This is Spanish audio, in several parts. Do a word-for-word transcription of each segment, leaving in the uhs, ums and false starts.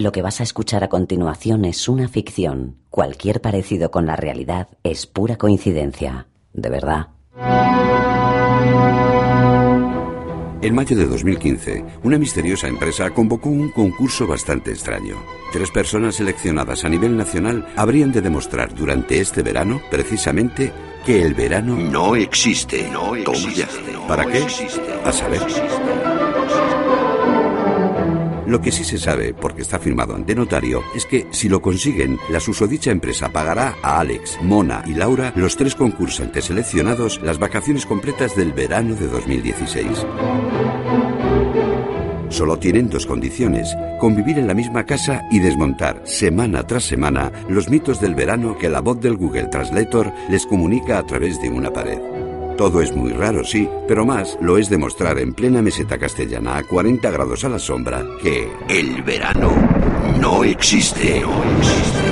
Lo que vas a escuchar a continuación es una ficción. Cualquier parecido con la realidad es pura coincidencia. De verdad. En mayo de dos mil quince, una misteriosa empresa convocó un concurso bastante extraño. Tres personas seleccionadas a nivel nacional habrían de demostrar durante este verano, precisamente, que el verano no existe. No existe. No ¿Para qué? Existe. A saber. Lo que sí se sabe, porque está firmado ante notario, es que si lo consiguen, la susodicha empresa pagará a Alex, Mona y Laura, los tres concursantes seleccionados, las vacaciones completas del verano de dos mil dieciséis. Solo tienen dos condiciones: convivir en la misma casa y desmontar, semana tras semana, los mitos del verano que la voz del Google Translator les comunica a través de una pared. Todo es muy raro, sí, pero más lo es demostrar en plena meseta castellana a cuarenta grados a la sombra que el verano no existe. No existe.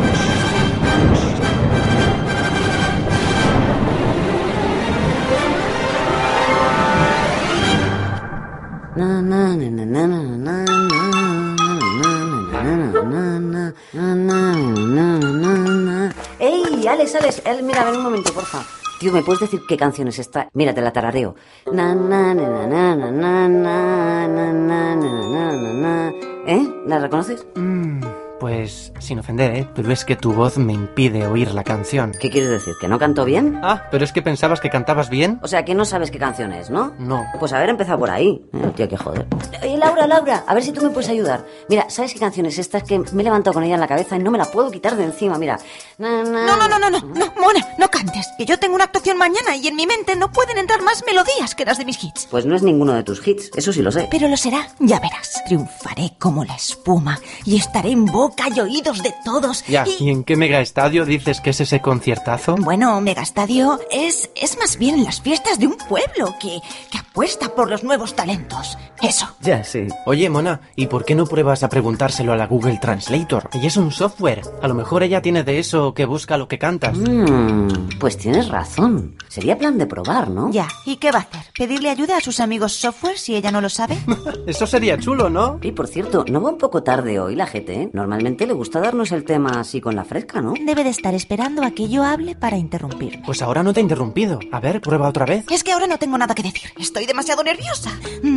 ¡Ey, Alex, Alex! Mira, ven un momento, porfa. Tío, ¿me puedes decir qué canción es esta? Mira, te la tarareo. Na, na, na, na, na, na, na, na, na, na, na, na. ¿Eh? ¿La reconoces? Mm, pues, sin ofender, ¿eh? Pero es que tu voz me impide oír la canción. ¿Qué quieres decir? ¿Que no canto bien? Ah, pero es que pensabas que cantabas bien. O sea, que no sabes qué canción es, ¿no? No. Pues haber empezado por ahí. Eh, tío, qué joder. Oye, Laura, Laura, a ver si tú me puedes ayudar. Mira, ¿sabes qué canción es esta? Es que me he levantado con ella en la cabeza y no me la puedo quitar de encima, mira. Na, na, no, no, no, no, no, no, Mona, no cantes. Que yo tengo una actuación mañana y en mi mente no pueden entrar más melodías que las de mis hits. Pues no es ninguno de tus hits, eso sí lo sé. Pero lo será, ya verás. Triunfaré como la espuma y estaré en boca y oídos de todos. Ya, y... ¿y en qué megaestadio dices que es ese conciertazo? Bueno, megaestadio es, es más bien las fiestas de un pueblo que, que apuesta por los nuevos talentos. Eso. Ya, sí. Oye, Mona, ¿y por qué no pruebas a preguntárselo a la Google Translator? Ella es un software. A lo mejor ella tiene de eso que busca lo que cantas. Mm, pues tienes razón. Sería plan de probar, ¿no? Ya, ¿y qué va a hacer? ¿Pedirle ayuda a sus amigos software si ella no lo sabe? Eso sería chulo, ¿no? Y por cierto, ¿no va un poco tarde hoy la gente, eh? Normalmente le gusta darnos el tema así con la fresca, ¿no? Debe de estar esperando a que yo hable para interrumpirme. Pues ahora no te he interrumpido. A ver, prueba otra vez. Es que ahora no tengo nada que decir. Estoy demasiado nerviosa.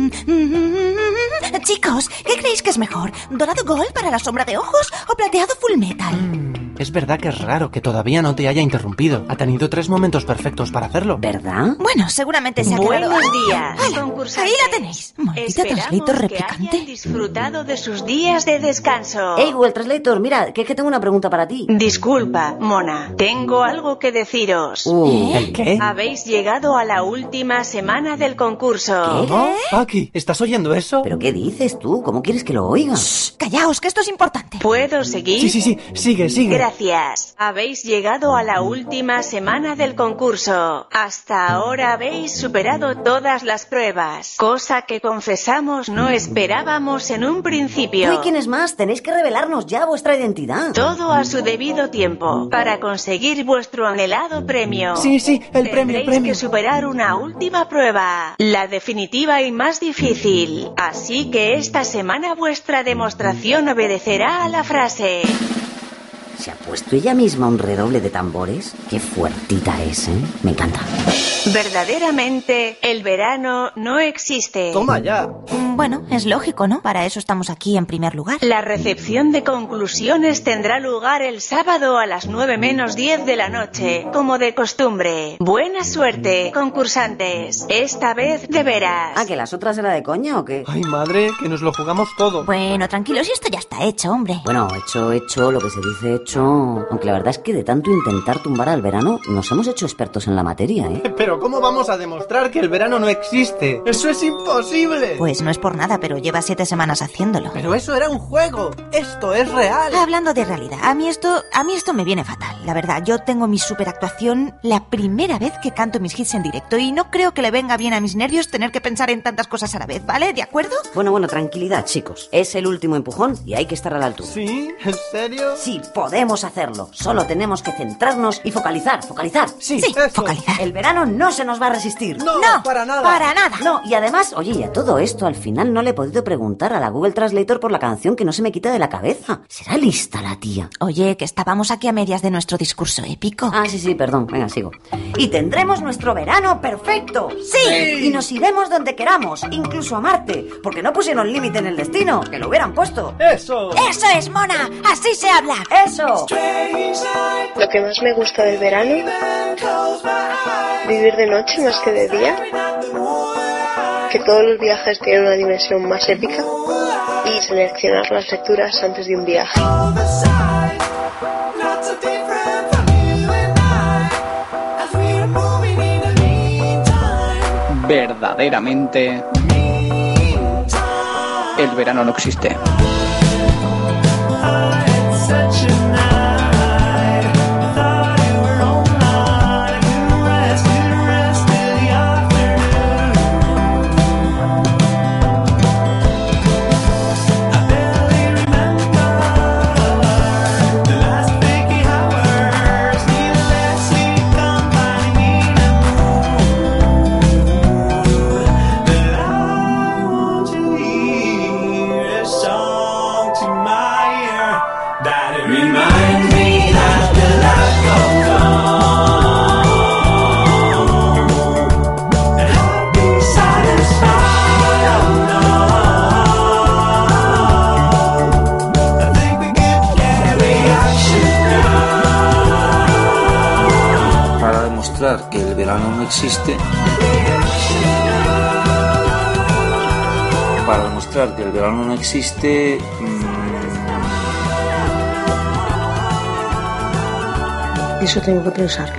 Chicos, ¿qué creéis que es mejor? ¿Dorado gold para la sombra de ojos o plateado full metal? Mm, es verdad que es raro que todavía no te haya interrumpido. Ha tenido tres momentos perfectos para hacerlo. ¿Verdad? Bueno, seguramente se ha quedado... Buenos días, ¡Hala! concursantes. Ahí la tenéis. Maldita Translator replicante. Que hayan disfrutado de sus días de descanso. Hey, Google Translator, mira, que es que tengo una pregunta para ti. Disculpa, Mona. Tengo algo que deciros. Uh, ¿El qué? Habéis llegado a la última semana del concurso. ¿Qué? ¿Oh? Paqui, ¿estás oyendo eso? ¿Pero qué dices tú? ¿Cómo quieres que lo oiga? Shh, callaos, que esto es importante. ¿Puedo seguir? Sí, sí, sí. Sigue, sigue. Gracias. Habéis llegado a la última semana del concurso. Hasta ahora habéis superado todas las pruebas, cosa que confesamos no esperábamos en un principio. ¿Tú y quién es más? Tenéis que revelarnos ya vuestra identidad. Todo a su debido tiempo, para conseguir vuestro anhelado premio. Sí, sí, el premio, el Tendréis premio. que superar una última prueba, la definitiva y más difícil. Así que esta semana vuestra demostración obedecerá a la frase. ¿Se ha puesto ella misma un redoble de tambores? Qué fuertita es, ¿eh? Me encanta. Verdaderamente, el verano no existe. Toma ya. Bueno, es lógico, ¿no? Para eso estamos aquí en primer lugar. La recepción de conclusiones tendrá lugar el sábado a las nueve menos diez de la noche, como de costumbre. Buena suerte, concursantes. Esta vez de veras. ¿Ah, que las otras era de coña o qué? Ay, madre, que nos lo jugamos todo. Bueno, tranquilos, y esto ya está hecho, hombre. Bueno, hecho, hecho, lo que se dice hecho. Aunque la verdad es que de tanto intentar tumbar al verano, nos hemos hecho expertos en la materia, ¿eh? Pero ¿cómo vamos a demostrar que el verano no existe? ¡Eso es imposible! Pues no es por nada, pero lleva siete semanas haciéndolo. Pero eso era un juego. Esto es real. Hablando de realidad, a mí esto, a mí esto me viene fatal. La verdad, yo tengo mi superactuación la primera vez que canto mis hits en directo y no creo que le venga bien a mis nervios tener que pensar en tantas cosas a la vez, ¿vale? ¿De acuerdo? Bueno, bueno, tranquilidad, chicos. Es el último empujón y hay que estar a la altura. ¿Sí? ¿En serio? Si podemos podemos hacerlo. Solo tenemos que centrarnos y focalizar, focalizar. Sí, Sí, eso. focalizar. El verano no se nos va a resistir. No, No, para nada. Para nada. No, y además, oye, y a todo esto, al final no le he podido preguntar a la Google Translator por la canción que no se me quita de la cabeza. ¿Será lista la tía? Oye, que estábamos aquí a medias de nuestro discurso épico. Ah, sí, sí, perdón. Venga, sigo. Y tendremos nuestro verano perfecto. ¡Sí! Y nos iremos donde queramos, incluso a Marte, porque no pusieron límite en el destino, que lo hubieran puesto. ¡Eso! ¡Eso es, mona! ¡Así se habla! ¡Eso! Lo que más me gusta del verano, vivir de noche más que de día, que todos los viajes tienen una dimensión más épica y seleccionar las lecturas antes de un viaje. Verdaderamente, el verano no existe. Para demostrar que el verano no existe, para demostrar que el verano no existe, mmm, Eso tengo que pensarlo.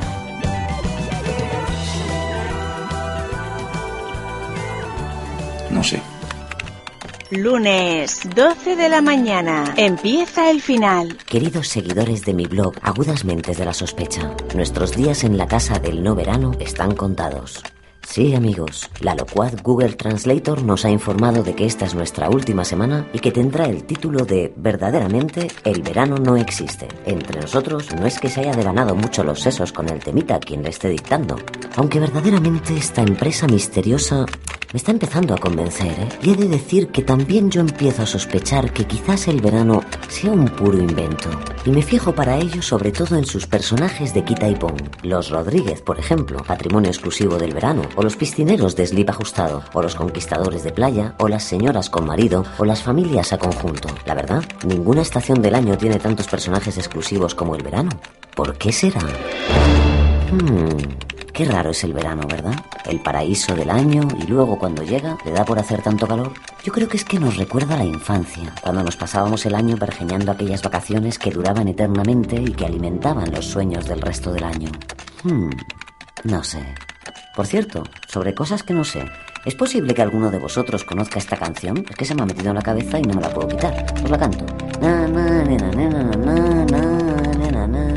no sé. Lunes, doce de la mañana. Empieza el final. Queridos seguidores de mi blog, Agudas Mentes de la Sospecha, nuestros días en la casa del no verano están contados. Sí, amigos, la locuaz Google Translator nos ha informado de que esta es nuestra última semana y que tendrá el título de verdaderamente el verano no existe. Entre nosotros no es que se haya devanado mucho los sesos con el temita a quien le esté dictando, aunque verdaderamente esta empresa misteriosa me está empezando a convencer, ¿eh? Y he de decir que también yo empiezo a sospechar que quizás el verano sea un puro invento. Y me fijo para ello sobre todo en sus personajes de quita y pon. Los Rodríguez, por ejemplo, patrimonio exclusivo del verano, o los piscineros de slip ajustado, o los conquistadores de playa, o las señoras con marido, o las familias a conjunto. La verdad, ninguna estación del año tiene tantos personajes exclusivos como el verano. ¿Por qué será? Hmm... Qué raro es el verano, ¿verdad? El paraíso del año y luego cuando llega le da por hacer tanto calor. Yo creo que es que nos recuerda a la infancia, cuando nos pasábamos el año pergeñando aquellas vacaciones que duraban eternamente y que alimentaban los sueños del resto del año. Hmm, no sé. Por cierto, sobre cosas que no sé, ¿es posible que alguno de vosotros conozca esta canción? Es que se me ha metido en la cabeza y no me la puedo quitar. Os la canto. Na, na, na, na, na, na, na, na, na, na.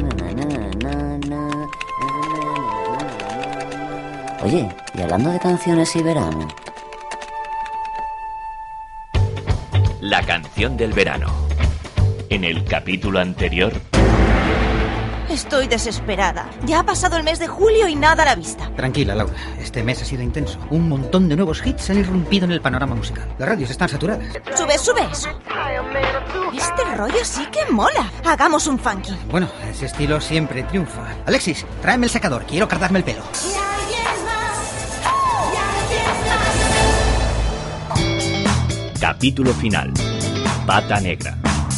Oye, y hablando de canciones y verano... La canción del verano. En el capítulo anterior... Estoy desesperada. Ya ha pasado el mes de julio y nada a la vista. Tranquila, Laura. Este mes ha sido intenso. Un montón de nuevos hits han irrumpido en el panorama musical. Las radios están saturadas. Sube, sube eso. Este rollo sí que mola. Hagamos un funky. Bueno, ese estilo siempre triunfa. Alexis, tráeme el secador. Quiero cargarme el pelo. Capítulo final. Pata negra.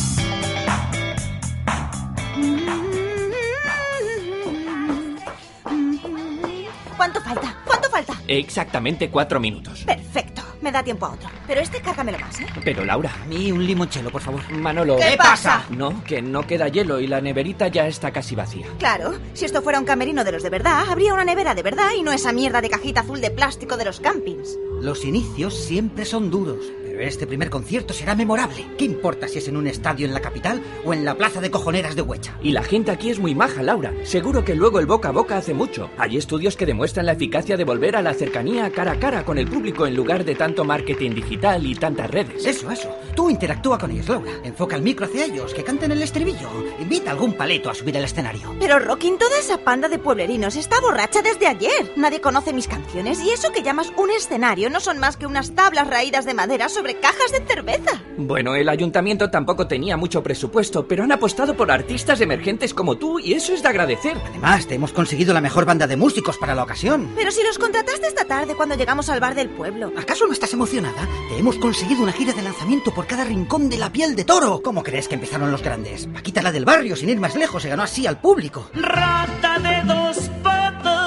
¿Cuánto falta? ¿Cuánto falta? Exactamente cuatro minutos. Perfecto. Me da tiempo a otro. Pero este cárgamelo más, ¿eh? Pero Laura... A mí un limonchelo, por favor. Manolo... ¿Qué pasa? No, que no queda hielo y la neverita ya está casi vacía. Claro, si esto fuera un camerino de los de verdad, habría una nevera de verdad y no esa mierda de cajita azul de plástico de los campings. Los inicios siempre son duros, Pero este primer concierto será memorable. ¿Qué importa si es en un estadio en la capital o en la plaza de cojoneras de Huecha? Y la gente aquí es muy maja, Laura. Seguro que luego el boca a boca hace mucho. Hay estudios que demuestran la eficacia de volver a la cercanía cara a cara con el público en lugar de tanto marketing digital y tantas redes. Eso, eso. Tú interactúa con ellos, Laura. Enfoca el micro hacia ellos, que canten el estribillo. Invita a algún paleto a subir al escenario. Pero, Rockin, toda esa panda de pueblerinos está borracha desde ayer. Nadie conoce mis canciones y eso que llamas un escenario no son más que unas tablas raídas de madera sobre cajas de cerveza. Bueno, el ayuntamiento tampoco tenía mucho presupuesto, pero han apostado por artistas emergentes como tú y eso es de agradecer. Además, te hemos conseguido la mejor banda de músicos para la ocasión. Pero si los contrataste esta tarde cuando llegamos al bar del pueblo. ¿Acaso no estás emocionada? Te hemos conseguido una gira de lanzamiento por cada rincón de la piel de toro. ¿Cómo crees que empezaron los grandes? Paquita, la del barrio, sin ir más lejos, se ganó así al público. Rata de dos patas.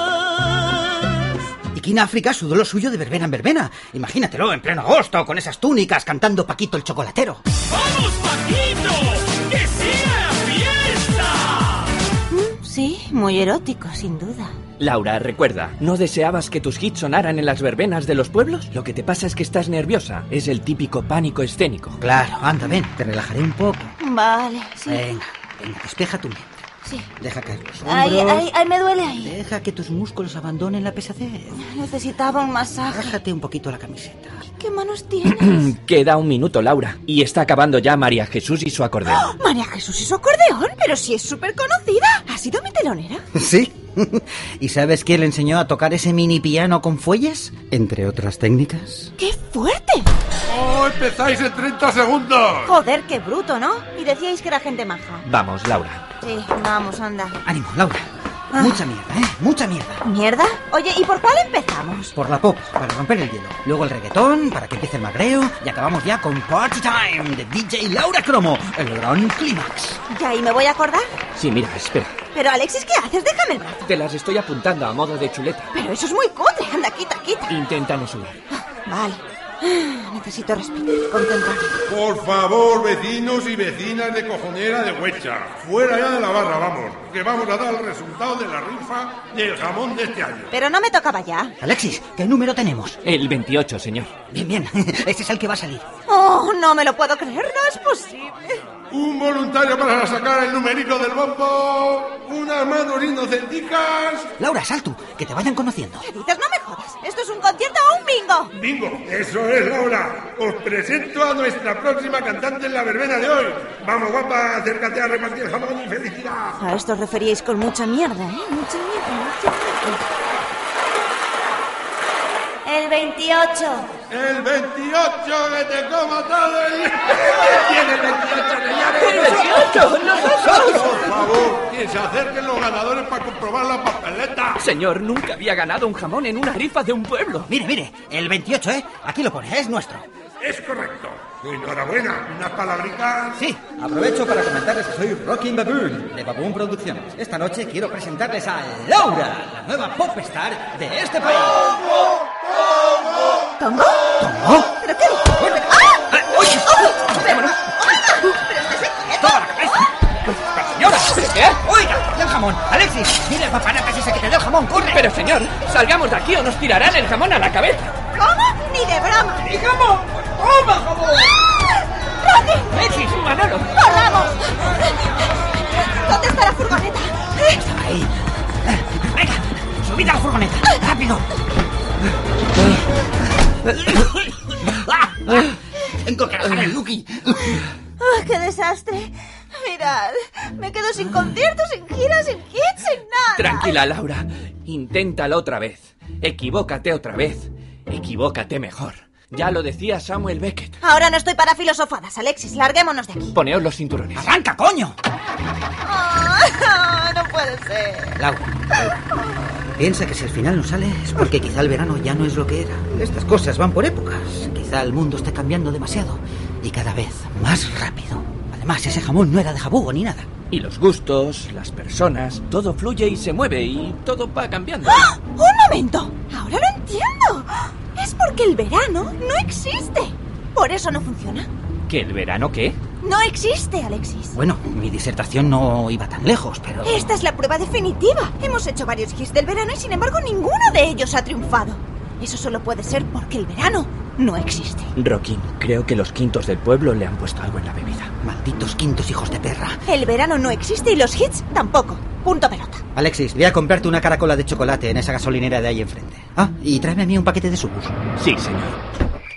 Y King África sudó lo suyo de verbena en verbena. Imagínatelo en pleno agosto, con esas túnicas, cantando Paquito el chocolatero. ¡Vamos, Paquito! ¡Que siga la fiesta! Mm, sí, muy erótico, sin duda. Laura, recuerda, ¿no deseabas que tus hits sonaran en las verbenas de los pueblos? Lo que te pasa es que estás nerviosa. Es el típico pánico escénico. Claro, anda, ven, te relajaré un poco. Vale, sí. Venga, venga, despeja tu mente. Sí. Deja caer los hombros. Ay, ay, ay, me duele ahí. Deja que tus músculos abandonen la pesadez. Necesitaba un masaje. Bájate un poquito la camiseta. ¿Qué manos tienes? Queda un minuto, Laura. Y está acabando ya María Jesús y su acordeón. ¡Oh! ¿María Jesús y su acordeón? Pero si es súper conocida. ¿Ha sido mi telonera? Sí. ¿Y sabes quién le enseñó a tocar ese mini piano con fuelles? Entre otras técnicas. ¡Qué fuerte! ¡Oh, empezáis en treinta segundos! Joder, qué bruto, ¿no? Y decíais que era gente maja. Vamos, Laura. Sí, vamos, anda. Ánimo, Laura. Ah. Mucha mierda, ¿eh? Mucha mierda. ¿Mierda? Oye, ¿y por cuál empezamos? Por la pop, para romper el hielo. Luego el reggaetón, para que empiece el magreo. Y acabamos ya con Party Time, de D J Laura Cromo, el gran clímax. ¿Y ahí me voy a acordar? Sí, mira, espera. Pero, Alexis, ¿qué haces? Déjame el brazo. Te las estoy apuntando a modo de chuleta. Pero eso es muy cutre. Anda, quita, quita. Intenta no sudar. Vale. Necesito respirar, concentrarme. Por favor, vecinos y vecinas de Cojonera de Huecha, fuera ya de la barra, vamos, que vamos a dar el resultado de la rifa del jamón de este año. Pero no me tocaba ya. Alexis, ¿qué número tenemos? El veintiocho, señor. Bien, bien, este es el que va a salir. Oh, no me lo puedo creer, no es posible. Un voluntario para sacar el numerico del bombo, unas manos inocenticas. Laura, sal tú, que te vayan conociendo. ¿Qué dices? No me jodas. ¿Esto es un concierto o un bingo? Bingo, eso es, Laura. Os presento a nuestra próxima cantante en la verbena de hoy. Vamos, guapa, acércate a repartir el jamón y felicidad. A esto os referíais con mucha mierda, ¿eh? Mucha mierda, mucha mierda. El veintiocho. El veintiocho, que te coma todo el... ¿Tiene el veintiocho, señores? ¡El veintiocho! ¡Nosotros! Por favor, que se acerquen los ganadores para comprobar la papeleta. Señor, nunca había ganado un jamón en una rifa de un pueblo. Mire, mire, el veintiocho, ¿eh? Aquí lo pone, es nuestro. Es correcto. Enhorabuena, unas palabricas. Sí, aprovecho para comentarles que soy Rockin' Baboon, de Baboon Producciones. Esta noche quiero presentarles a Laura, la nueva popstar de este país. ¿Tongo? ¿Tongo? ¿Tongo? ¿Pero qué dices? ¡Ah! ¡Oye! ¡Vámonos! ¡Toda la cabeza! ¡Señora! ¿Qué? ¡Oiga! ¡El jamón! ¡Alexis! ¡Mira el papanatas ese que te dé el jamón! ¡Corre! Pero, señor, salgamos de aquí o nos tirarán el jamón a la cabeza. ¿Cómo? ¡Ni de broma! ¡Ni jamón! ¡Toma jamón! ¡Rocky! ¡Alexis, Manolo! ¡Corramos! ¿Dónde está la furgoneta? Está ahí. ¡Venga! ¡Subid a la furgoneta! ¡Rápido! Tengo que dejar el Lucky. ¡Oh, qué desastre! Mirad, me quedo sin conciertos, sin giras, sin hits, sin nada. Tranquila, Laura. Inténtalo otra vez. Equivócate otra vez. Equivócate mejor. Ya lo decía Samuel Beckett. Ahora no estoy para filosofadas, Alexis. Larguémonos de aquí. Poneos los cinturones. ¡Arranca, coño! Oh, no puede ser. Laura, Laura, piensa que si al final no sale es porque quizá el verano ya no es lo que era. Estas cosas van por épocas. Quizá el mundo esté cambiando demasiado y cada vez más rápido. Además, ese jamón no era de jabugo ni nada. Y los gustos, las personas, todo fluye y se mueve y todo va cambiando. ¡Oh! ¡Un momento! Ahora lo entiendo. Es porque el verano no existe. Por eso no funciona. ¿Que el verano qué? No existe, Alexis. Bueno, mi disertación no iba tan lejos, pero... Esta es la prueba definitiva. Hemos hecho varios hits del verano y sin embargo ninguno de ellos ha triunfado. Eso solo puede ser porque el verano no existe. Rockin, creo que los quintos del pueblo le han puesto algo en la bebida. Malditos quintos hijos de perra. El verano no existe y los hits tampoco. Punto pelota. Alexis, voy a comprarte una caracola de chocolate en esa gasolinera de ahí enfrente. Ah, y tráeme a mí un paquete de sucus. Sí, señor.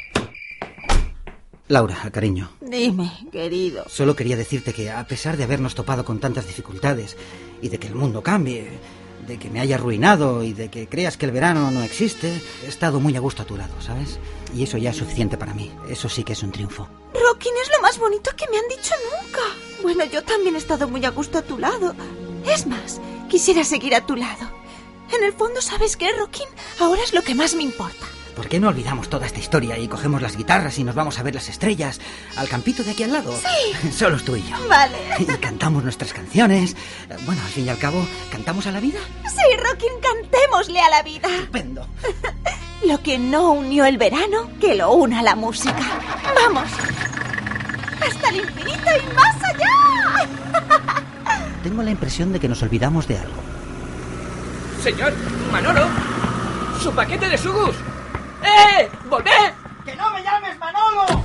Laura, cariño. Dime, querido. Solo quería decirte que a pesar de habernos topado con tantas dificultades y de que el mundo cambie, de que me haya arruinado y de que creas que el verano no existe, he estado muy a gusto a tu lado, ¿sabes? Y eso ya es suficiente para mí. Eso sí que es un triunfo. Rockin, es lo más bonito que me han dicho nunca. Bueno, yo también he estado muy a gusto a tu lado. Es más, quisiera seguir a tu lado. En el fondo, ¿sabes qué, Rockin? Ahora es lo que más me importa. ¿Por qué no olvidamos toda esta historia y cogemos las guitarras y nos vamos a ver las estrellas al campito de aquí al lado? Sí. Solo tú y yo. Vale. Y cantamos nuestras canciones. Bueno, al fin y al cabo, ¿cantamos a la vida? Sí, Rockin, cantémosle a la vida. Estupendo. Lo que no unió el verano, que lo una la música. ¡Vamos! ¡Hasta el infinito y más allá! Tengo la impresión de que nos olvidamos de algo. Señor, Manolo, su paquete de sugus. ¡Eh! ¡Volved! ¡Que no me llames Manolo!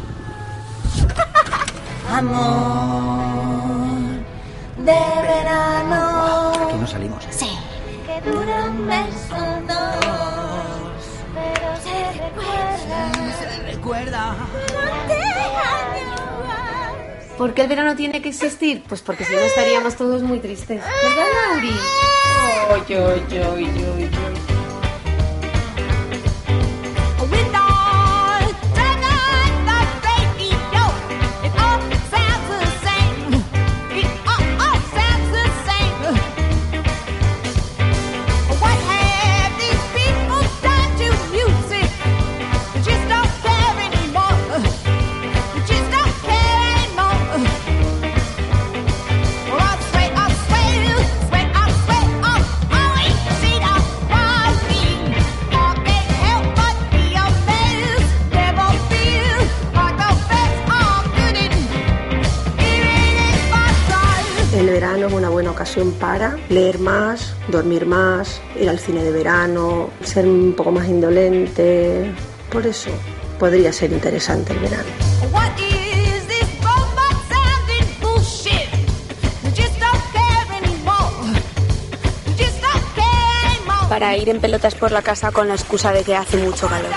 Amor de verano. Por aquí no salimos. Sí. Que dura un mes o dos, pero se recuerda. Se recuerda. ¿Por qué el verano tiene que existir? Pues porque si no estaríamos todos muy tristes. ¿Verdad, Lauri? Oy, oy, oy, oy, oy. El verano es una buena ocasión para leer más, dormir más, ir al cine de verano, ser un poco más indolente. Por eso podría ser interesante el verano. Para ir en pelotas por la casa con la excusa de que hace mucho calor.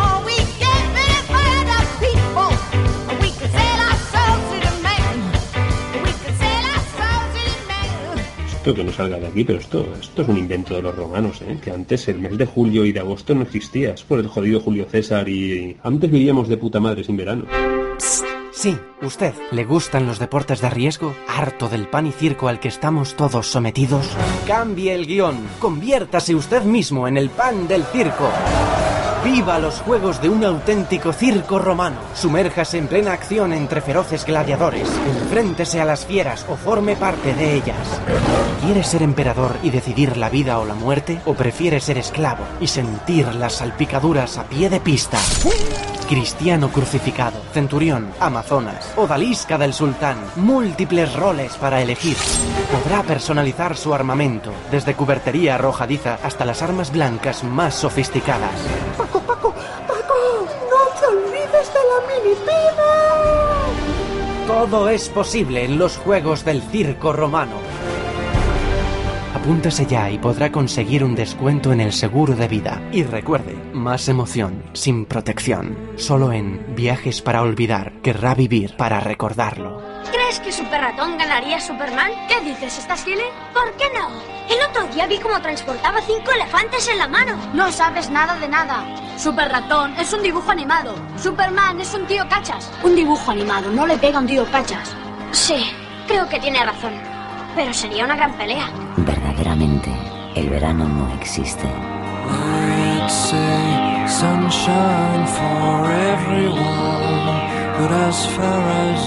Espero que no salga de aquí, pero esto, esto es un invento de los romanos, ¿eh? Que antes el mes de julio y de agosto no existía, es por el jodido Julio César y antes vivíamos de puta madre sin verano. Psst, sí, usted, ¿le gustan los deportes de riesgo? ¿Harto del pan y circo al que estamos todos sometidos? Cambie el guión, conviértase usted mismo en el pan del circo. ¡Viva los juegos de un auténtico circo romano! Sumérjase en plena acción entre feroces gladiadores. Enfréntese a las fieras o forme parte de ellas. ¿Quiere ser emperador y decidir la vida o la muerte? ¿O prefiere ser esclavo y sentir las salpicaduras a pie de pista? Cristiano crucificado, centurión, amazonas, odalisca del sultán. Múltiples roles para elegir. Podrá personalizar su armamento, desde cubertería arrojadiza hasta las armas blancas más sofisticadas. ¡Paco, Paco! ¡Paco! ¡No te olvides de la minipina! Todo es posible en los juegos del circo romano. Apúntese ya y podrá conseguir un descuento en el seguro de vida. Y recuerde, más emoción sin protección. Solo en Viajes para Olvidar. Querrá vivir para recordarlo. ¿Crees que Super Ratón ganaría a Superman? ¿Qué dices? ¿Estás Gile? ¿Por qué no? El otro día vi cómo transportaba cinco elefantes en la mano. No sabes nada de nada. Super Ratón es un dibujo animado. Superman es un tío cachas. Un dibujo animado no le pega a un tío cachas. Sí, creo que tiene razón. Pero sería una gran pelea. Verdaderamente, el verano no existe. I'd say sunshine for everyone, but as far as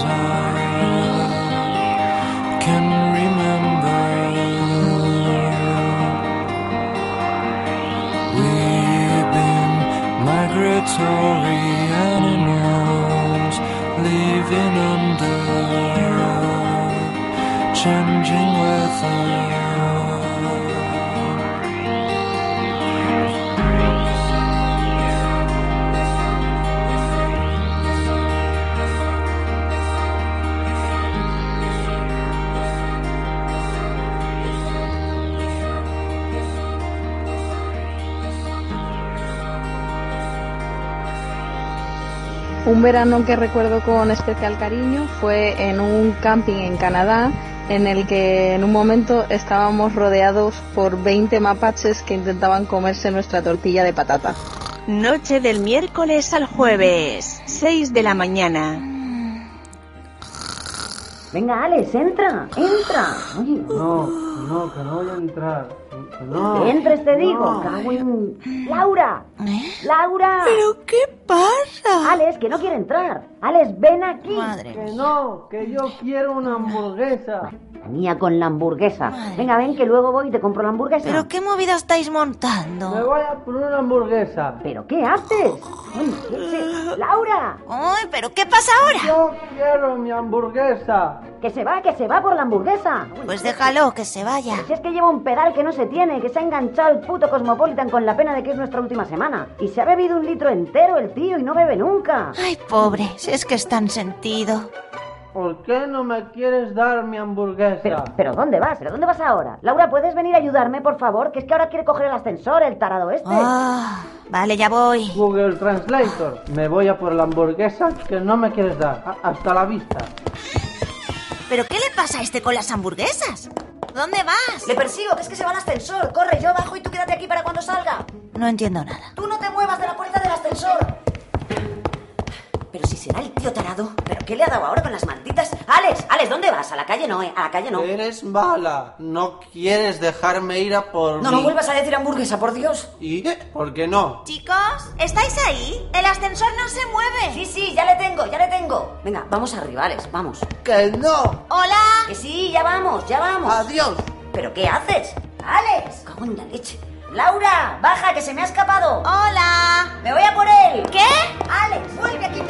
I can remember, we've been migratory animals living under changing weather. un verano que recuerdo con especial cariño fue en un camping en Canadá, en el que en un momento estábamos rodeados por veinte mapaches que intentaban comerse nuestra tortilla de patata. Noche del miércoles al jueves, seis de la mañana. Venga, Alex, entra, entra. Oye. No, no, que no voy a entrar. Que no. Que entres, te digo. No. Cago en... ¡Laura! ¡Laura! ¿Pero qué pasa? Alex, que no quiere entrar. Alex, ven aquí. Madre que no, que yo quiero una hamburguesa. Mía con la hamburguesa. Madre. Venga, ven que luego voy y te compro la hamburguesa. ¿Pero qué movida estáis montando? Me voy a poner una hamburguesa. ¿Pero qué haces? Ay, ¿qué se... ¡Laura! Ay, ¿pero qué pasa ahora? Yo quiero mi hamburguesa. Que se va, que se va por la hamburguesa. Pues déjalo, que se vaya. Si es que lleva un pedal que no se tiene, que se ha enganchado el puto Cosmopolitan con la pena de que es nuestra última semana. Y se ha bebido un litro entero el tío y no bebe nunca. Ay, pobre, si es que es tan sentido. ¿Por qué no me quieres dar mi hamburguesa? Pero, pero ¿dónde vas? ¿Pero dónde vas ahora? Laura, ¿puedes venir a ayudarme, por favor? Que es que ahora quiere coger el ascensor, el tarado este. Ah, vale, ya voy. Google Translator. Me voy a por la hamburguesa que no me quieres dar. A- hasta la vista. ¿Pero qué le pasa a este con las hamburguesas? ¿Dónde vas? Le persigo, que es que se va al ascensor. Corre, yo bajo y tú quédate aquí para cuando salga. No entiendo nada. Tú no te muevas de la puerta del ascensor. Pero si será el tío tarado. ¿Pero qué le ha dado ahora con las malditas? Alex, Alex, ¿dónde vas? A la calle no, ¿eh? A la calle no. Eres mala. No quieres dejarme ir a por No, mí. no vuelvas a decir hamburguesa, por Dios. ¿Y por qué no? Chicos, ¿estáis ahí? El ascensor no se mueve. Sí, sí, ya le tengo, ya le tengo. Venga, vamos arriba, Alex, vamos. ¡Que no! ¡Hola! Que sí, ya vamos, ya vamos. ¡Adiós! ¿Pero qué haces? ¡Alex! ¡Cago en la leche! ¡Laura! ¡Baja, que se me ha escapado! ¡Hola! ¡Me voy a por él! ¿Qué? ¡Alex, vuelve aquí!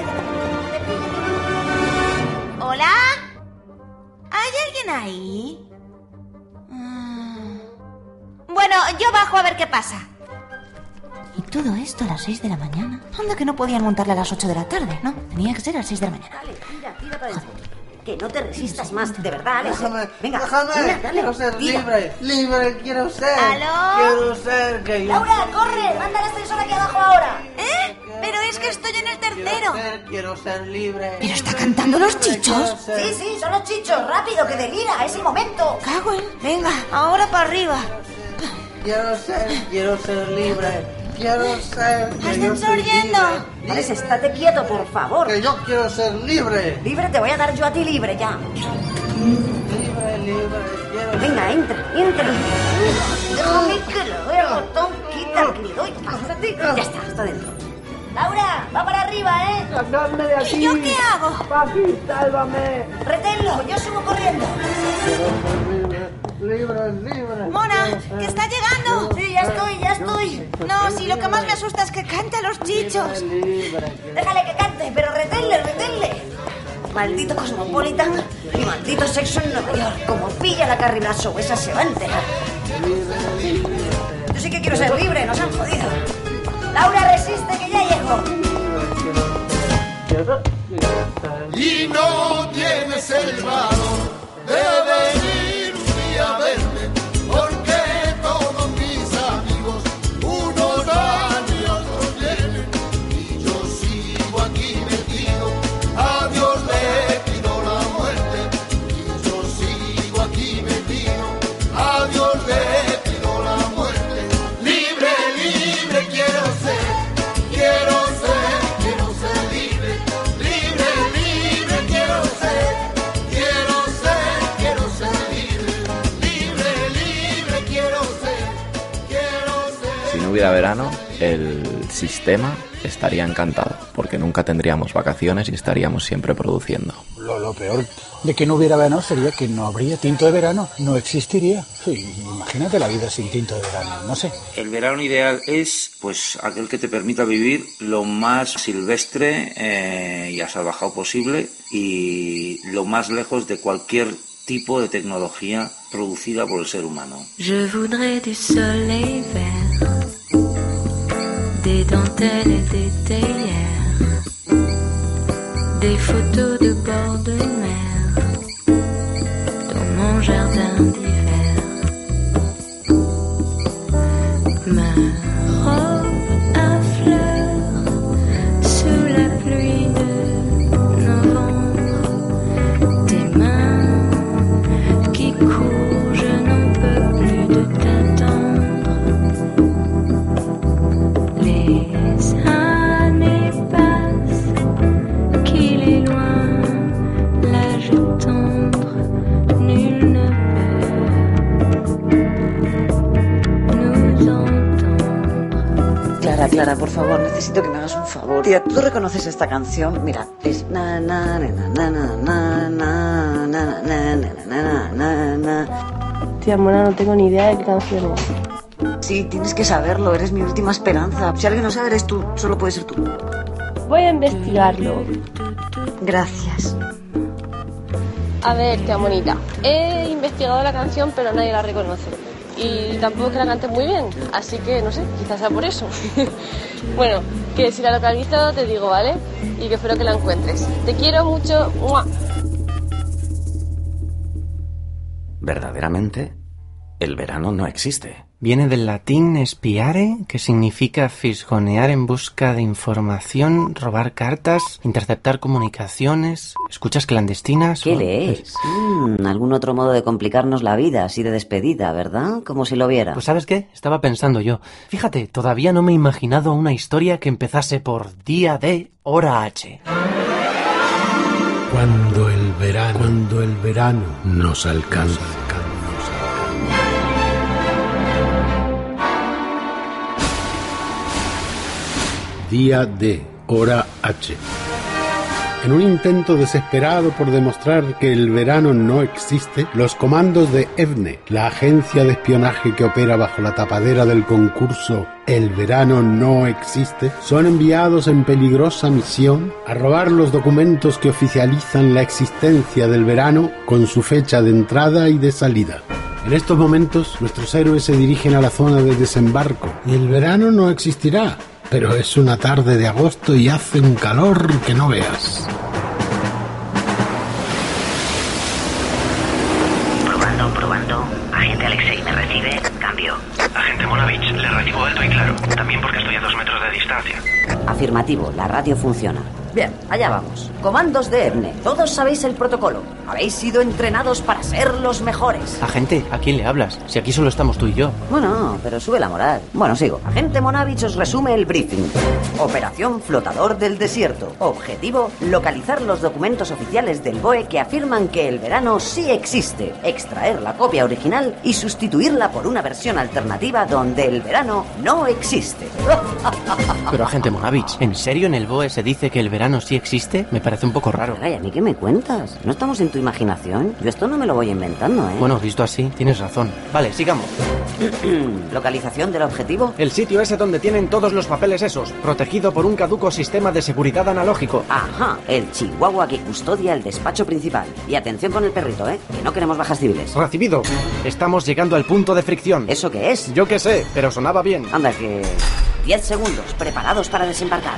¿Hola? ¿Hay alguien ahí? Mm. Bueno, yo bajo a ver qué pasa. Y todo esto a las seis de la mañana. Anda que no podían montarla a las ocho de la tarde, ¿no? Tenía que ser a las seis de la mañana. Dale, tira, tira para adentro. Que no te resistas más, de verdad, Alex. Déjame, venga, déjame. Venga, dale, quiero ser tira. libre, libre, quiero ser. ¿Aló? Quiero ser que yo... ¡Laura, corre! ¡Manda el ascensor aquí abajo ahora! ¿Eh? Pero es que estoy en el tercero. Quiero ser, quiero ser libre. ¿Pero está cantando los chichos? Sí, sí, son los chichos. ¡Rápido, que delira! ¡Es el momento! Cago en... Venga, ahora para arriba. Quiero ser, quiero ser libre. Quiero ser que yo Ascensor soy yendo. libre. Alex, estate quieto, por favor. Que yo quiero ser libre. Libre te voy a dar yo a ti, libre, ya. Libre, libre, quiero Venga, entra, entra. Déjame que le doy al botón, quita que le doy. Pásate. Ya está, está dentro. Laura, va para arriba, ¿eh? ¡Sacadme de aquí! ¿Y yo qué hago? ¡Papi, sálvame! Reténlo, yo subo corriendo. Libre, libre, libre. Mona, que está llegando. Sí, ya estoy, ya estoy. No, si lo que más me asusta es que canta los chichos. Déjale que cante, pero reténle, reténle. Maldito Cosmopolitan y maldito sexo en Nueva York. Como pilla la Carrie Bradshaw, esa se va a enterar. Yo sí que quiero ser libre, nos han jodido. Laura, resiste, que ya llego. Y no tienes el valor de venir un día a verme, porque todos mis amigos unos años no tienen y yo sigo aquí metido. A Dios le pido la muerte y yo sigo aquí metido. A Dios le pido la muerte. Libre, libre quiero ser, quiero ser, quiero ser libre. Libre, libre quiero ser, quiero ser, quiero ser libre. Libre, libre quiero ser, quiero ser. Si no hubiera verano, el sistema estaría encantado, porque nunca tendríamos vacaciones y estaríamos siempre produciendo. Lo, lo peor de que no hubiera verano sería que no habría tinto de verano, no existiría. Sí, imagínate la vida sin tinto de verano, no sé. El verano ideal es pues aquel que te permita vivir lo más silvestre eh, y asalvajado posible y lo más lejos de cualquier tipo de tecnología producida por el ser humano. Je voudrais du soleil vert, des dentelles et des théières, des photos de bord de mer, dans mon jardin d'hiver. Ma robe à fleurs, sous la pluie de il ne peut nous entendre. Clara, Clara, por favor, necesito que me hagas un favor. Tía, ¿tú reconoces esta canción? Mira, es na na na na na na na na na na na na na. Tía Mona, no tengo ni idea de qué canción es. Sí, tienes que saberlo, eres mi última esperanza. Si alguien no sabe, eres tú, solo puedes ser tú. Voy a investigarlo. Gracias. A ver, tía Monita, he investigado la canción, pero nadie la reconoce. Y tampoco es que la cante muy bien, así que no sé, quizás sea por eso. Bueno, que si la localizo te digo, ¿vale? Y que espero que la encuentres. Te quiero mucho. ¡Mua! Verdaderamente, el verano no existe. Viene del latín espiare, que significa fisgonear en busca de información, robar cartas, interceptar comunicaciones, escuchas clandestinas. ¿Qué o... lees? Mm, algún otro modo de complicarnos la vida, así de despedida, ¿verdad? Como si lo viera. Pues ¿sabes qué? Estaba pensando yo. Fíjate, todavía no me he imaginado una historia que empezase por día de hora H. Cuando el verano, cuando el verano nos alcanza. Día D, hora H. En un intento desesperado por demostrar que el verano no existe, los comandos de EVNE, la agencia de espionaje que opera bajo la tapadera del concurso El verano no existe, son enviados en peligrosa misión a robar los documentos que oficializan la existencia del verano con su fecha de entrada y de salida. En estos momentos, nuestros héroes se dirigen a la zona de desembarco y el verano no existirá. Pero es una tarde de agosto y hace un calor que no veas. Probando, probando. Agente Alexei, ¿me recibe? Cambio. Agente Monavich, le recibo alto y claro. También porque estoy a dos metros de distancia. Afirmativo, la radio funciona. Bien, allá vamos. Comandos de EVNE, todos sabéis el protocolo. Habéis sido entrenados para ser los mejores. Agente, ¿a quién le hablas? Si aquí solo estamos tú y yo. Bueno, pero sube la moral. Bueno, sigo. Agente Monavich os resume el briefing. Operación Flotador del Desierto. Objetivo, localizar los documentos oficiales del B O E que afirman que el verano sí existe. Extraer la copia original y sustituirla por una versión alternativa donde el verano no existe. Pero agente Monavich, ¿en serio en el B O E se dice que el verano sí existe? Me parece un poco raro. Ay, ¿a mí qué me cuentas? ¿No estamos en tu imaginación? Yo esto no me lo voy inventando, ¿eh? Bueno, visto así, tienes razón. Vale, sigamos. ¿Localización del objetivo? El sitio ese donde tienen todos los papeles esos, protegido por un caduco sistema de seguridad analógico. Ajá, el chihuahua que custodia el despacho principal. Y atención con el perrito, ¿eh? Que no queremos bajas civiles. Recibido. Estamos llegando al punto de fricción. ¿Eso qué es? Yo qué sé, pero sonaba bien. Anda, que... Diez segundos, preparados para desembarcar.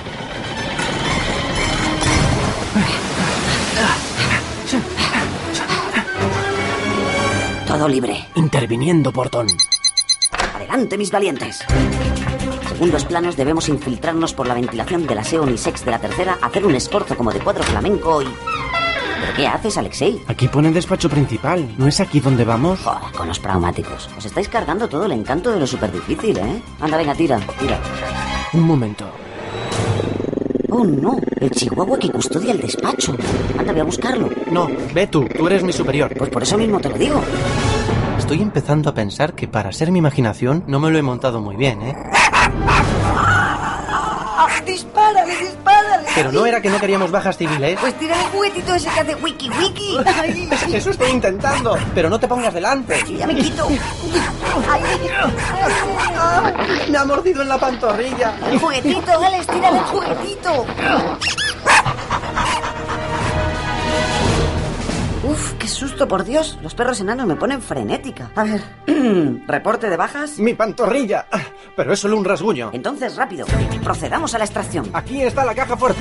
Todo libre. Interviniendo, portón. Adelante, mis valientes. Segundos planos, debemos infiltrarnos por la ventilación del aseo unisex de la tercera, hacer un escorzo como de cuadro flamenco y... ¿Pero qué haces, Alexei? Aquí pone despacho principal. ¿No es aquí donde vamos? Joder, con los pragmáticos. Os estáis cargando todo el encanto de lo súper difícil, ¿eh? Anda, venga, tira, tira. Un momento. Oh, no, el chihuahua que custodia el despacho. Anda, voy a buscarlo. No, ve tú, tú eres mi superior. Pues por eso mismo te lo digo. Estoy empezando a pensar que para ser mi imaginación no me lo he montado muy bien, ¿eh? ¡Dispárale, dispárale! Pero no era que no queríamos bajas civiles. Pues tira el juguetito ese que hace wiki wiki. Ay. Eso estoy intentando, pero no te pongas delante. Sí, ya me quito. Ay. Me ha mordido en la pantorrilla. El juguetito, Alex, tírale el juguetito. Uf, qué susto, por Dios. Los perros enanos me ponen frenética. A ver, ¿reporte de bajas? Mi pantorrilla. Pero es solo un rasguño. Entonces, rápido, procedamos a la extracción. Aquí está la caja fuerte.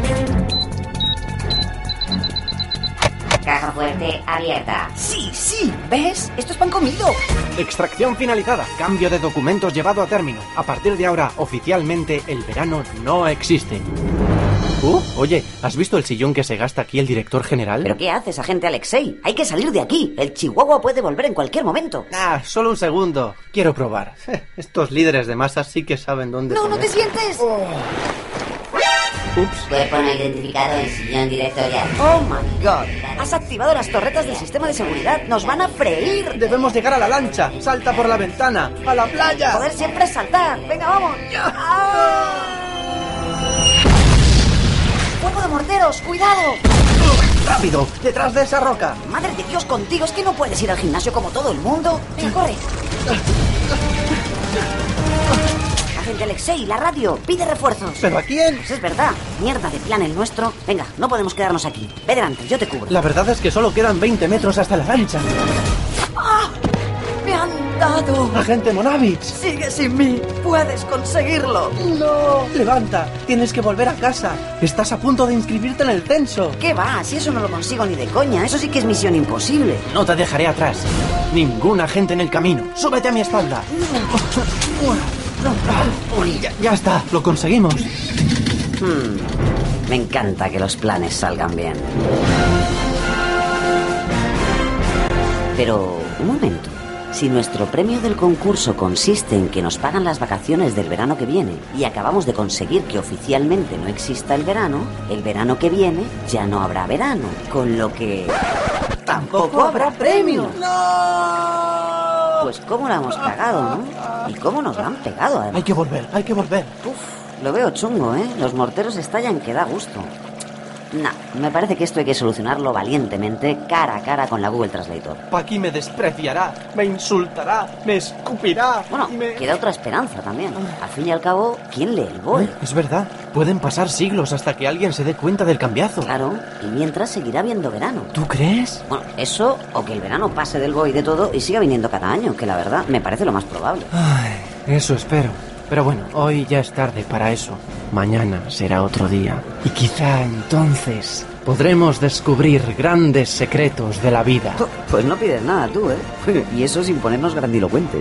Caja fuerte abierta. Sí, sí, ¿ves? Esto es pan comido. Extracción finalizada. Cambio de documentos llevado a término. A partir de ahora, oficialmente, el verano no existe. Uh, oye, ¿has visto el sillón que se gasta aquí el director general? ¿Pero qué haces, agente Alexei? Hay que salir de aquí. El chihuahua puede volver en cualquier momento. Ah, solo un segundo. Quiero probar. Estos líderes de masas sí que saben dónde ¡No, poner. no te sientes! Oh. Ups. Cuerpo no identificado en sillón directorial. Oh my god. Has activado las torretas del sistema de seguridad. Nos van a freír. Debemos llegar a la lancha. Salta por la ventana. ¡A la playa! Poder siempre es saltar. Venga, vamos. ¡Ah! ¡Fuego de morteros! ¡Cuidado! ¡Rápido! ¡Detrás de esa roca! Madre de Dios contigo, ¿es que no puedes ir al gimnasio como todo el mundo? Venga, corre. Agente Alexei, la radio, pide refuerzos. ¿Pero a quién? Pues es verdad, mierda de plan el nuestro. Venga, no podemos quedarnos aquí. Ve delante, yo te cubro. La verdad es que solo quedan veinte metros hasta la lancha. ¡Ah! ¡Me han dado! ¡Agente Monavich! ¡Sigue sin mí! ¡Puedes conseguirlo! ¡No! ¡Levanta! Tienes que volver a casa. Estás a punto de inscribirte en el censo. ¿Qué va? Si eso no lo consigo ni de coña. Eso sí que es misión imposible. No te dejaré atrás. Ningún agente en el camino. ¡Súbete a mi espalda! Ya, ya está, lo conseguimos. Hmm, me encanta que los planes salgan bien. Pero, un momento. Si nuestro premio del concurso consiste en que nos pagan las vacaciones del verano que viene y acabamos de conseguir que oficialmente no exista el verano, el verano que viene ya no habrá verano, con lo que... ¡tampoco habrá premio! ¡No! Pues cómo la hemos cagado, ¿no? Y cómo nos la han pegado, además. Hay que volver, hay que volver. Uf, lo veo chungo, ¿eh? Los morteros estallan que da gusto. No, me parece que esto hay que solucionarlo valientemente, cara a cara con la Google Translator. Paqui me despreciará, me insultará, me escupirá. Bueno, y me... queda otra esperanza también. Al fin y al cabo, ¿quién lee el B O E? Es verdad, pueden pasar siglos hasta que alguien se dé cuenta del cambiazo. Claro, y mientras seguirá habiendo verano. ¿Tú crees? Bueno, eso o que el verano pase del B O E y de todo y siga viniendo cada año, que la verdad me parece lo más probable. Ay, eso espero. Pero bueno, hoy ya es tarde para eso. Mañana será otro día. Y quizá entonces podremos descubrir grandes secretos de la vida. Pues no pides nada tú, ¿eh? Y eso sin ponernos grandilocuentes.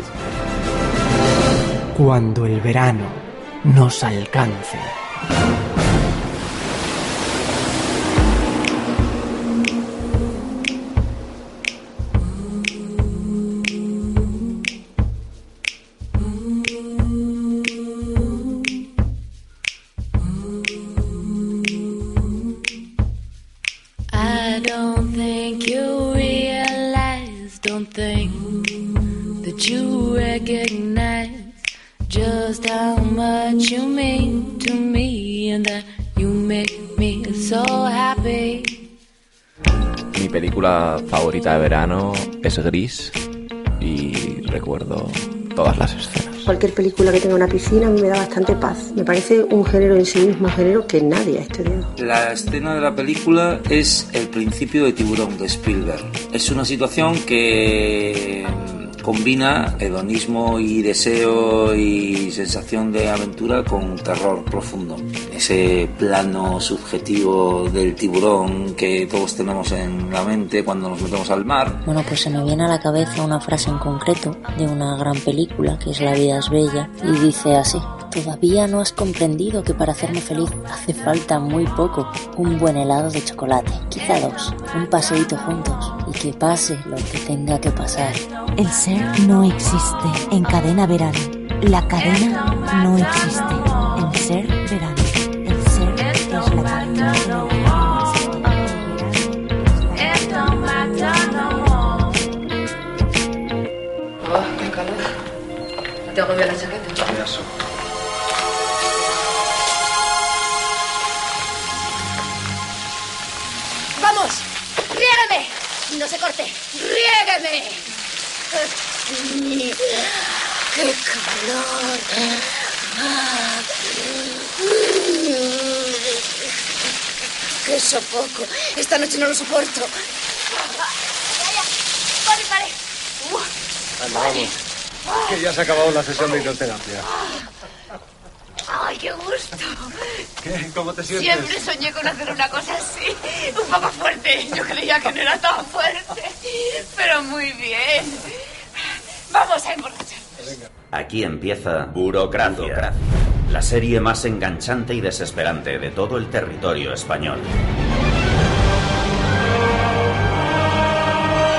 Cuando el verano nos alcance. Just how much you mean to me and that you make me so happy. Mi película favorita de verano es Gris y recuerdo todas las escenas. Cualquier película que tenga una piscina a mí me da bastante paz. Me parece un género en sí mismo, un género que nadie ha estudiado. La escena de la película es el principio de Tiburón, de Spielberg. Es una situación que combina hedonismo y deseo y sensación de aventura con terror profundo. Ese plano subjetivo del tiburón que todos tenemos en la mente cuando nos metemos al mar. Bueno, pues se me viene a la cabeza una frase en concreto de una gran película que es La vida es bella y dice así: todavía no has comprendido que para hacerme feliz hace falta muy poco. Un buen helado de chocolate, quizá dos, un paseíto juntos y que pase lo que tenga que pasar. El ser no existe en Cadena Verano. La cadena no existe en Ser Verano. El ser es la cadena. Oh, qué calor. ¿No te agobia la chaqueta? Eso. ¡Vamos! ¡Riégueme! ¡No se corte! ¡Riégueme! ¡Qué calor! ¡Qué sofoco! Esta noche no lo soporto. ¡Pare, pare! Anda, vamos. Que ya se ha acabado la sesión de hidroterapia. ¡Ay, qué gusto! ¿Qué? ¿Cómo te sientes? Siempre soñé con hacer una cosa así. Un poco fuerte. Yo creía que no era tan fuerte. Pero muy bien. Vamos a emborracharnos. Aquí empieza Burocracia, la serie más enganchante y desesperante de todo el territorio español.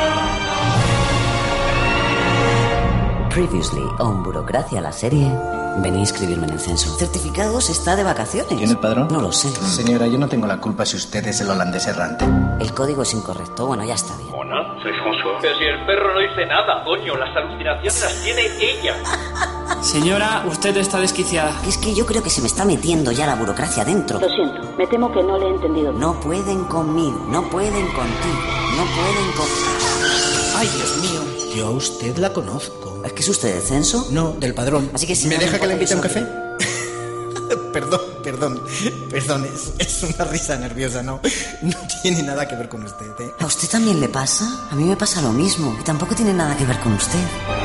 Previously on Burocracia, la serie... Vení a inscribirme en el censo. Certificados está de vacaciones. ¿Tiene el padrón? No lo sé. Señora, yo no tengo la culpa si usted es el holandés errante. El código es incorrecto. Bueno, ya está bien. Hola, soy François. Pero si el perro no dice nada, coño, las alucinaciones las tiene ella. Señora, usted está desquiciada. Es que yo creo que se me está metiendo ya la burocracia dentro. Lo siento, me temo que no le he entendido. No pueden conmigo, no pueden contigo, no pueden con... Ay, Dios mío. Yo a usted la conozco. ¿Es que es usted del censo? No, del padrón. Así que si ¿Me no deja me que le invite a un puede café? Perdón, perdón, perdón, es, es una risa nerviosa, ¿no? No tiene nada que ver con usted, ¿eh? ¿A usted también le pasa? A mí me pasa lo mismo y tampoco tiene nada que ver con usted.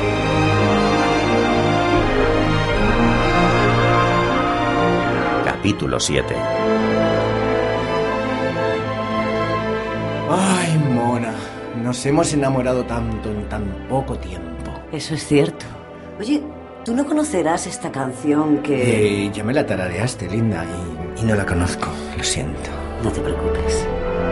Capítulo siete. Ay, mona, nos hemos enamorado tanto en tan poco tiempo. Eso es cierto. Oye, ¿tú no conocerás esta canción que...? Eh, ya me la tarareaste, linda, y, y no la conozco, lo siento. No te preocupes.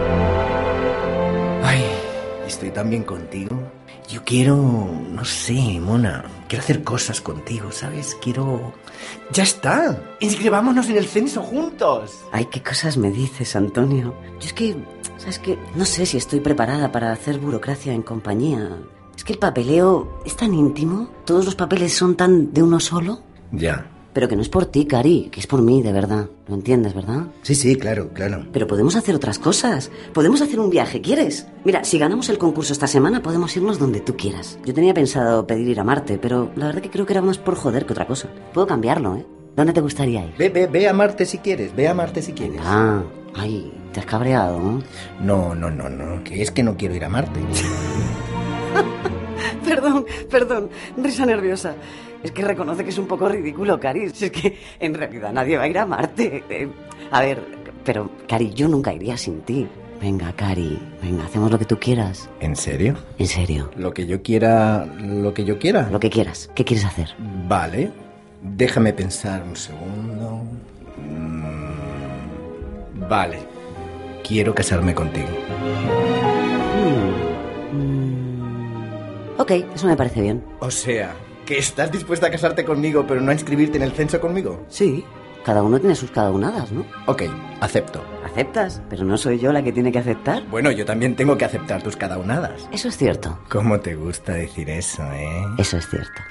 Ay, estoy tan bien contigo. Yo quiero, no sé, mona, quiero hacer cosas contigo, ¿sabes? Quiero... ¡Ya está! ¡Inscribámonos en el censo juntos! Ay, qué cosas me dices, Antonio. Yo es que, ¿sabes qué? No sé si estoy preparada para hacer burocracia en compañía. Es que el papeleo es tan íntimo, todos los papeles son tan de uno solo. Ya. Pero que no es por ti, Cari, que es por mí, de verdad. ¿Lo entiendes, verdad? Sí, sí, claro, claro. Pero podemos hacer otras cosas. Podemos hacer un viaje, ¿quieres? Mira, si ganamos el concurso esta semana, podemos irnos donde tú quieras. Yo tenía pensado pedir ir a Marte, pero la verdad que creo que era más por joder que otra cosa. Puedo cambiarlo, ¿eh? ¿Dónde te gustaría ir? Ve, ve, ve a Marte si quieres, ve a Marte si quieres. Ah, ay, te has cabreado, ¿no? No, no, no, no, que es que no quiero ir a Marte. Perdón, perdón, risa nerviosa. Es que reconoce que es un poco ridículo, Cari. Es que en realidad nadie va a ir a Marte. Eh, a ver, pero, Cari, yo nunca iría sin ti. Venga, Cari, venga, hacemos lo que tú quieras. ¿En serio? En serio. Lo que yo quiera, lo que yo quiera. Lo que quieras. ¿Qué quieres hacer? Vale, déjame pensar un segundo. Mm, vale, quiero casarme contigo. Mm, mm, ok, eso me parece bien. O sea... ¿Que estás dispuesta a casarte conmigo, pero no a inscribirte en el censo conmigo? Sí, cada uno tiene sus cada unadas, ¿no? Ok, acepto. ¿Aceptas? Pero no soy yo la que tiene que aceptar. Bueno, yo también tengo que aceptar tus cada unadas. Eso es cierto. ¿Cómo te gusta decir eso, eh? Eso es cierto.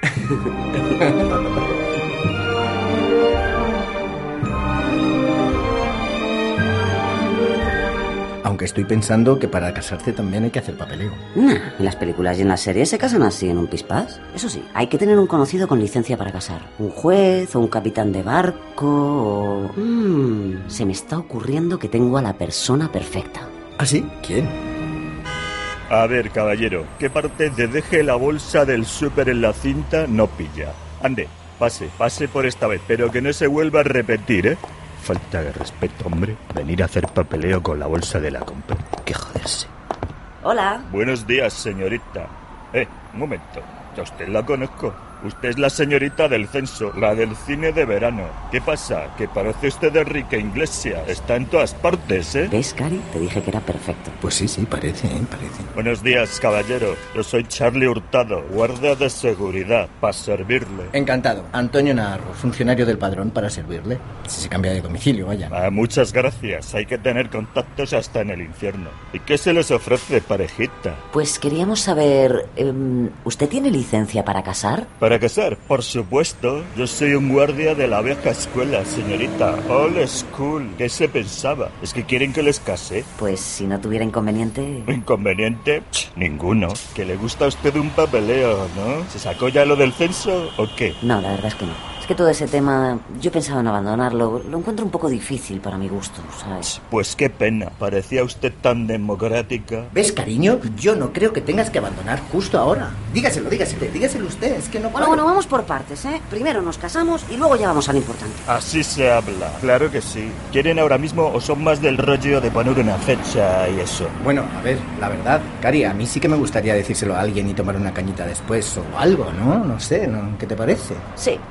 Aunque estoy pensando que para casarse también hay que hacer papeleo. Nah, en las películas y en las series se casan así en un pispás. Eso sí, hay que tener un conocido con licencia para casar. Un juez o un capitán de barco o... Mm, se me está ocurriendo que tengo a la persona perfecta. ¿Ah, sí? ¿Quién? A ver, caballero, ¿qué parte de deje la bolsa del súper en la cinta no pilla? Ande, pase, pase por esta vez, pero que no se vuelva a repetir, ¿eh? Falta de respeto, hombre. Venir a hacer papeleo con la bolsa de la compra. Que joderse. Hola. Buenos días, señorita. Eh, un momento. Ya usted la conozco. Usted es la señorita del censo, la del cine de verano. ¿Qué pasa? Que parece usted de Enrique Iglesias. Está en todas partes, ¿eh? ¿Ves, Cari? Te dije que era perfecto. Pues sí, sí, parece, ¿eh? Parece. Buenos días, caballero. Yo soy Charlie Hurtado, guardia de seguridad, para servirle. Encantado. Antonio Navarro, funcionario del padrón, para servirle. Si se cambia de domicilio, vaya. Ah, muchas gracias. Hay que tener contactos hasta en el infierno. ¿Y qué se les ofrece, parejita? Pues queríamos saber... Eh, ¿usted tiene licencia para casar? Para casar, por supuesto. Yo soy un guardia de la vieja escuela, señorita. Old school. ¿Qué se pensaba? ¿Es que quieren que les case? Pues si no tuviera inconveniente... ¿Inconveniente? Ch, ninguno. Que le gusta a usted un papeleo, ¿no? ¿Se sacó ya lo del censo o qué? No, la verdad es que no. Es que todo ese tema, yo pensaba en abandonarlo. Lo encuentro un poco difícil para mi gusto, ¿sabes? Pues qué pena. Parecía usted tan democrática. ¿Ves, cariño? Yo no creo que tengas que abandonar justo ahora. Dígaselo, dígaselo, dígaselo usted. Es que no... Bueno, bueno, vamos por partes, ¿eh? Primero nos casamos y luego ya vamos a lo importante. Así se habla. Claro que sí. ¿Quieren ahora mismo o son más del rollo de poner una fecha y eso? Bueno, a ver, la verdad, Cari, a mí sí que me gustaría decírselo a alguien y tomar una cañita después o algo, ¿no? No sé, ¿no? ¿Qué te parece? Sí, a mis padres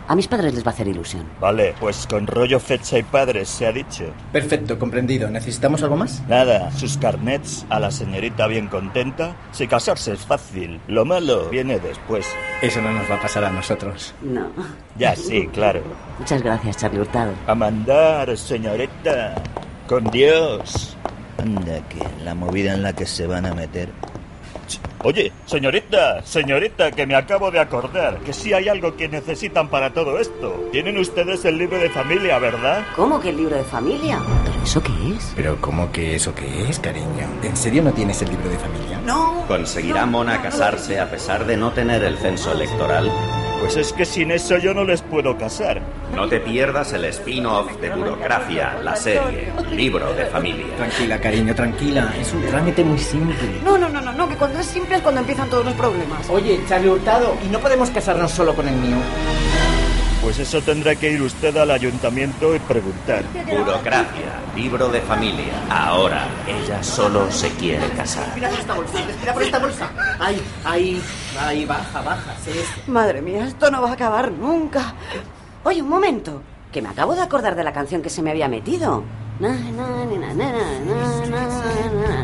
padres les va a hacer ilusión. Vale, pues con rollo fecha y padres se ha dicho. Perfecto, comprendido. ¿Necesitamos algo más? Nada, sus carnets, a la señorita bien contenta. Si casarse es fácil, lo malo viene después. Eso no nos va a pasar a nosotros. No. Ya sí, claro. Muchas gracias, Charlie Hurtado. A mandar, señorita. Con Dios. Anda, que la movida en la que se van a meter. Oye, señorita, señorita, que me acabo de acordar que sí hay algo que necesitan para todo esto. Tienen ustedes el libro de familia, ¿verdad? ¿Cómo que el libro de familia? ¿Pero eso qué es? ¿Pero cómo que eso qué es, cariño? ¿En serio no tienes el libro de familia? No. ¿Conseguirá Mona casarse a pesar de no tener el censo electoral? Pues es que sin eso yo no les puedo casar. No te pierdas el spin-off de Burocracia, la serie, libro de familia. Tranquila, cariño, tranquila. Es un trámite muy simple. No, no, no, no, no, que cuando es simple es cuando empiezan todos los problemas. Oye, Charlie Hurtado, ¿y no podemos casarnos solo con el mío? Pues eso tendrá que ir usted al ayuntamiento y preguntar. Burocracia, libro de familia. Ahora, ella solo se quiere casar. Respira por esta bolsa, respira por esta bolsa. Ahí, ahí, ahí, baja, baja. Sí, esto. Madre mía, esto no va a acabar nunca. Oye, un momento, que me acabo de acordar de la canción que se me había metido. Na, na, na, na, na, na, na, na, na,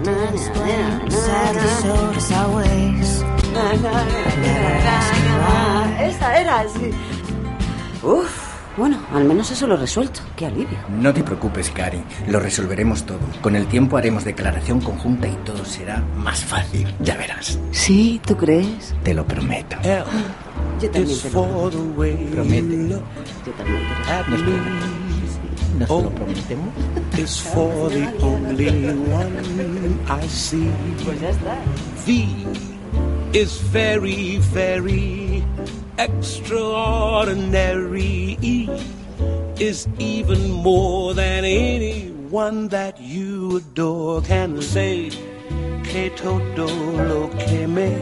na. Esa era, sí. Uf, bueno, al menos eso lo he resuelto. Qué alivio. No te preocupes, Cari. Lo resolveremos todo. Con el tiempo haremos declaración conjunta y todo será más fácil. Ya verás. ¿Sí? ¿Tú crees? Te lo prometo. Yo también te lo prometo. Promete. Yo también te lo Nos prometemos. ¿Nos lo prometemos? Is for the only one I see. Pues ya está. V is very, very extraordinary. E is even more than anyone that you adore can say. Que todo lo que me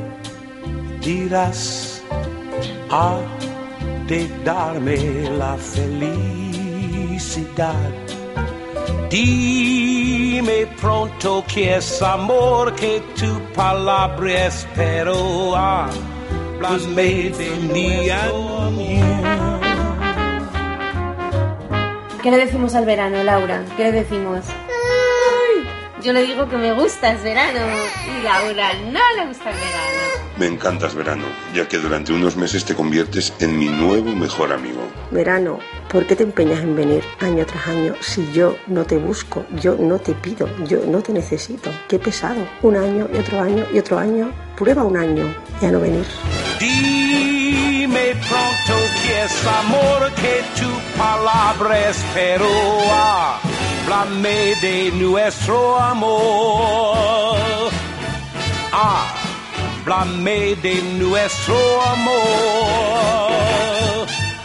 dirás ha de darme la felicidad. Dime pronto que es amor, que tu palabra espero. Háblame de mí and you. ¿Qué le decimos al verano, Laura? ¿Qué le decimos? Ay, yo le digo que me gustas verano y Laura no le gusta el verano. Me encantas verano, ya que durante unos meses te conviertes en mi nuevo mejor amigo. Verano, ¿por qué te empeñas en venir año tras año si yo no te busco, yo no te pido, yo no te necesito? Qué pesado. Un año y otro año y otro año. Prueba un año y a no venir. Dime pronto que es amor, que tu palabra espero. Háblame de nuestro amor. Háblame de nuestro amor.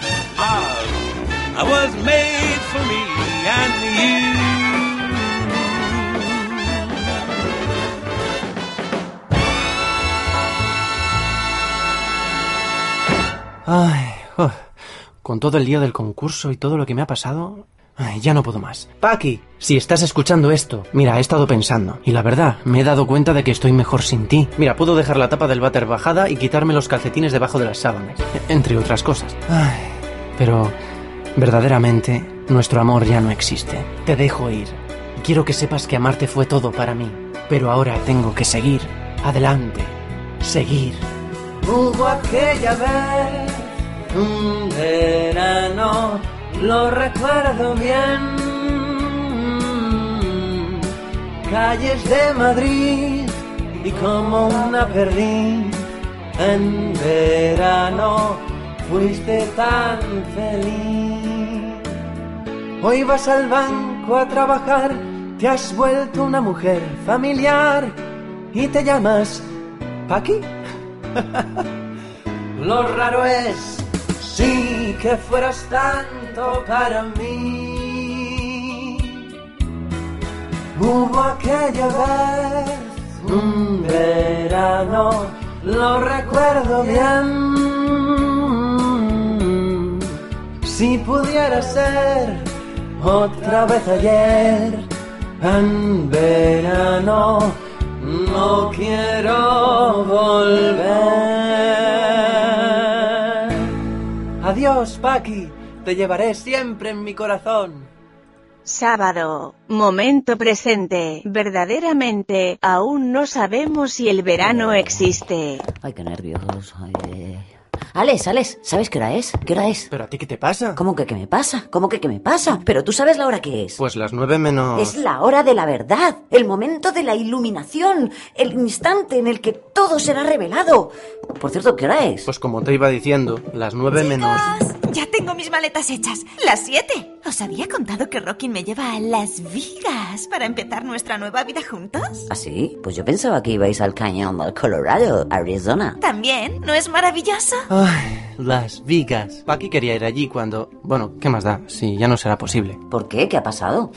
I was made for me and you. Ay, oh, con todo el lío del concurso y todo lo que me ha pasado, ay, ya no puedo más. Paqui, si estás escuchando esto, mira, he estado pensando, y la verdad, me he dado cuenta de que estoy mejor sin ti. Mira, puedo dejar la tapa del váter bajada y quitarme los calcetines debajo de las sábanas, entre otras cosas. Ay, pero verdaderamente, nuestro amor ya no existe. Te dejo ir. Quiero que sepas que amarte fue todo para mí, pero ahora tengo que seguir adelante, seguir. Hubo aquella vez un verano, lo recuerdo bien, calles de Madrid y como una perdiz, en verano fuiste tan feliz. Hoy vas al banco a trabajar, te has vuelto una mujer familiar y te llamas Paqui. Lo raro es, sí, que fueras tanto para mí. Hubo aquella vez un verano, lo recuerdo bien. Si pudiera ser otra vez ayer, en verano, no quiero volver. Adiós, Paqui. te llevaré siempre en mi corazón. Sábado, momento presente. Verdaderamente, aún no sabemos si el verano existe. Ay, qué nervios. Ay, ay. Alex, Alex, ¿sabes qué hora es? ¿Qué hora es? ¿Pero a ti qué te pasa? ¿Cómo que qué me pasa? ¿Cómo que qué me pasa? Pero tú sabes la hora que es. Pues las nueve menos... Es la hora de la verdad, el momento de la iluminación, el instante en el que todo será revelado. Por cierto, ¿qué hora es? Pues como te iba diciendo, las nueve menos... Ya tengo mis maletas hechas. Las siete. ¿Os había contado que Rockin me lleva a Las Vegas para empezar nuestra nueva vida juntos? ¿Ah, sí? Pues yo pensaba que ibais al cañón del Colorado, Arizona. ¿También? ¿No es maravilloso? Ay, Las Vegas. Paqui quería ir allí cuando... Bueno, ¿qué más da? Si ya no será posible. ¿Por qué? ¿Qué ha pasado?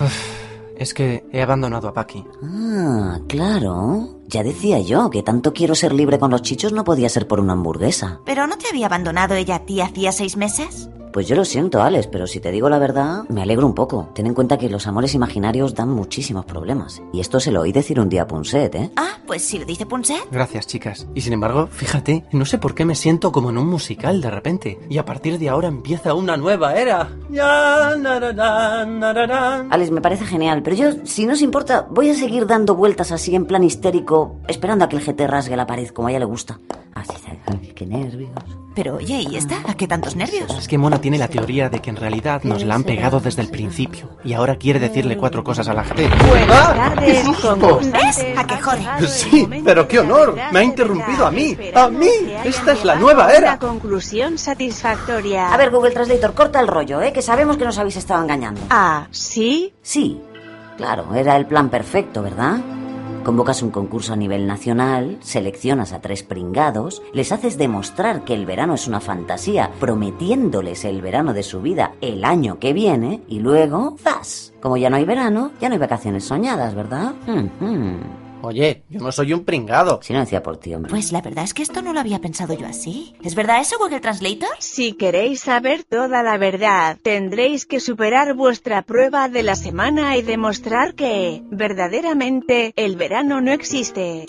Es que he abandonado a Paqui. Ah, claro. Ya decía yo que tanto quiero ser libre con los chichos no podía ser por una hamburguesa. ¿Pero no te había abandonado ella a ti hacía seis meses? Pues yo lo siento, Alex, pero si te digo la verdad, me alegro un poco. Ten en cuenta que los amores imaginarios dan muchísimos problemas. Y esto se lo oí decir un día a Punset, ¿eh? Ah, pues si lo dice Punset. Gracias, chicas. Y sin embargo, fíjate, no sé por qué me siento como en un musical de repente. Y a partir de ahora empieza una nueva era. Ya, nararán, nararán. Alex, me parece genial, pero yo, si no os importa, voy a seguir dando vueltas así en plan histérico, esperando a que el G T rasgue la pared como a ella le gusta. Así, ay, qué nervios. Pero oye, ¿y esta? ¿A qué tantos nervios? Es que Mona tiene la teoría de que en realidad nos la han pegado desde el principio. Y ahora quiere decirle cuatro cosas a la gente. Buenas tardes, ¿Ves? ¿A qué jode? Sí, pero qué honor. Me ha interrumpido a mí. ¡A mí! Esta es la nueva era. Una conclusión satisfactoria. A ver, Google Translator, corta el rollo, ¿eh? Que sabemos que nos habéis estado engañando. Ah, ¿sí? Sí. Claro, era el plan perfecto, ¿verdad? Convocas un concurso a nivel nacional, seleccionas a tres pringados, les haces demostrar que el verano es una fantasía, prometiéndoles el verano de su vida el año que viene, y luego, ¡zas! Como ya no hay verano, ya no hay vacaciones soñadas, ¿verdad? Mm-hmm. Oye, yo no soy un pringado. Si no decía por ti, hombre. Pues la verdad es que esto no lo había pensado yo así. ¿Es verdad eso, Google Translator? Si queréis saber toda la verdad, tendréis que superar vuestra prueba de la semana y demostrar que, verdaderamente, el verano no existe.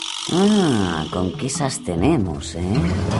Ah, conquistas tenemos, ¿eh?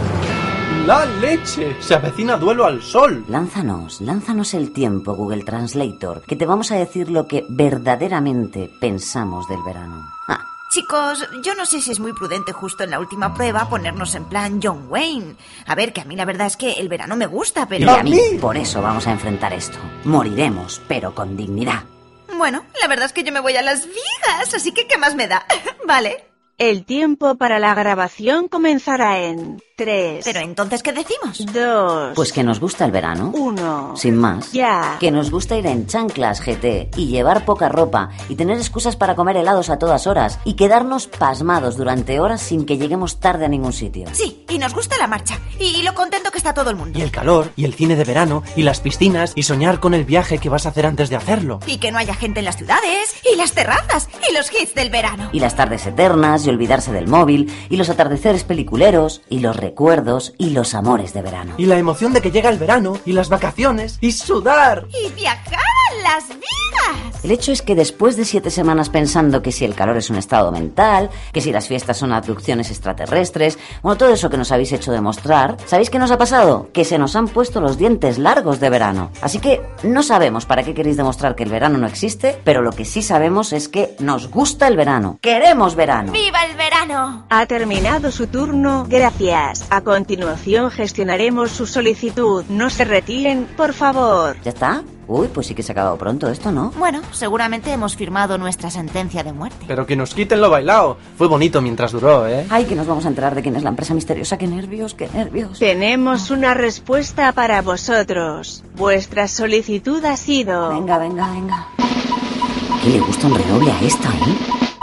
¡La leche! Se avecina duelo al sol. Lánzanos, lánzanos el tiempo, Google Translator, que te vamos a decir lo que verdaderamente pensamos del verano. Ah. Chicos, yo no sé si es muy prudente justo en la última prueba ponernos en plan John Wayne. A ver, que a mí la verdad es que el verano me gusta, pero... Y a mí, por eso vamos a enfrentar esto. Moriremos, pero con dignidad. Bueno, la verdad es que yo me voy a Las Vegas, así que ¿qué más me da? Vale. El tiempo para la grabación comenzará en tres. ¿Pero entonces qué decimos? dos. Pues que nos gusta el verano. uno. Sin más. Ya. Que nos gusta ir en chanclas, G T, y llevar poca ropa, y tener excusas para comer helados a todas horas, y quedarnos pasmados durante horas sin que lleguemos tarde a ningún sitio. Sí, y nos gusta la marcha, y lo contento que está todo el mundo. Y el calor, y el cine de verano, y las piscinas, y soñar con el viaje que vas a hacer antes de hacerlo. Y que no haya gente en las ciudades, y las terrazas, y los hits del verano. Y las tardes eternas, y olvidarse del móvil, y los atardeceres peliculeros, y los recuerdos, y los amores de verano. Y la emoción de que llega el verano, y las vacaciones, y sudar. Y viajar a Las Vegas. El hecho es que después de siete semanas pensando que si el calor es un estado mental, que si las fiestas son abducciones extraterrestres, bueno, todo eso que nos habéis hecho demostrar, ¿sabéis qué nos ha pasado? Que se nos han puesto los dientes largos de verano. Así que no sabemos para qué queréis demostrar que el verano no existe, pero lo que sí sabemos es que nos gusta el verano. ¡Queremos verano! ¡Viva el verano! Ha terminado su turno, gracias. A continuación gestionaremos su solicitud. No se retiren, por favor. ¿Ya está? Uy, pues sí que se ha acabado pronto esto, ¿no? Bueno, seguramente hemos firmado nuestra sentencia de muerte. Pero que nos quiten lo bailado. Fue bonito mientras duró, ¿eh? Ay, que nos vamos a enterar de quién es la empresa misteriosa. ¡Qué nervios, qué nervios! Tenemos una respuesta para vosotros. Vuestra solicitud ha sido... Venga, venga, venga. ¿Qué le gusta un redoble a esta, eh?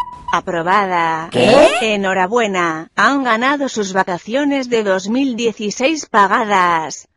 Aprobada. ¿Qué? Enhorabuena. Han ganado sus vacaciones de dos mil dieciséis pagadas.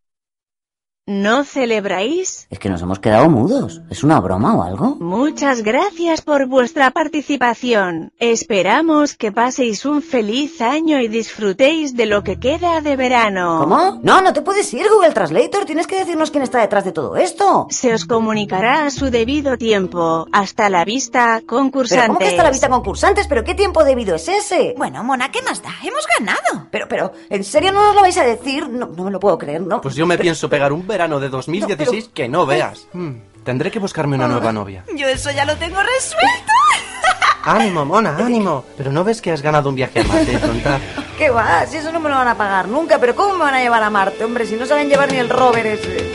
¿No celebráis? Es que nos hemos quedado mudos. ¿Es una broma o algo? Muchas gracias por vuestra participación. Esperamos que paséis un feliz año y disfrutéis de lo que queda de verano. ¿Cómo? No, no te puedes ir, Google Translator. Tienes que decirnos quién está detrás de todo esto. Se os comunicará a su debido tiempo. Hasta la vista, concursantes. ¿Pero cómo que hasta la vista, concursantes? ¿Pero qué tiempo debido es ese? Bueno, Mona, ¿qué más da? ¡Hemos ganado! Pero, pero, ¿en serio no nos lo vais a decir? No, no me lo puedo creer, ¿no? Pues yo me pero... pienso pegar un verano de dos mil dieciséis no, pero... que no veas. Hmm, tendré que buscarme una oh, nueva novia. Yo eso ya lo tengo resuelto. Ánimo, Mona, ánimo. Pero ¿no ves que has ganado un viaje a Marte, tonta? ¿Qué va? Si eso no me lo van a pagar nunca. ¿Pero cómo me van a llevar a Marte, hombre? Si no saben llevar ni el rover ese.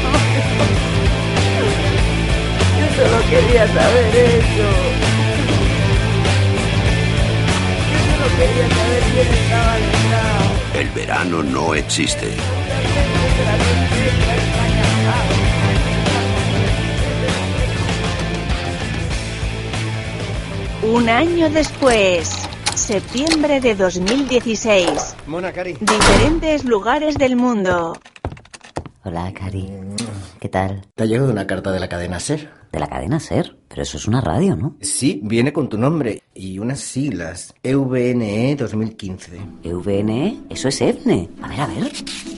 Yo solo quería saber eso. Yo solo quería saber quién estaba detrás. El verano no existe. Un año después, septiembre de dos mil dieciséis. Mona, Cari. Diferentes lugares del mundo. Hola, Cari. ¿Qué tal? ¿Te ha llegado una carta de la cadena SER? ¿De la cadena SER? Pero eso es una radio, ¿no? Sí, viene con tu nombre y unas siglas. E V N E dos mil quince. ¿E V N E? Eso es EVNE. A ver, a ver.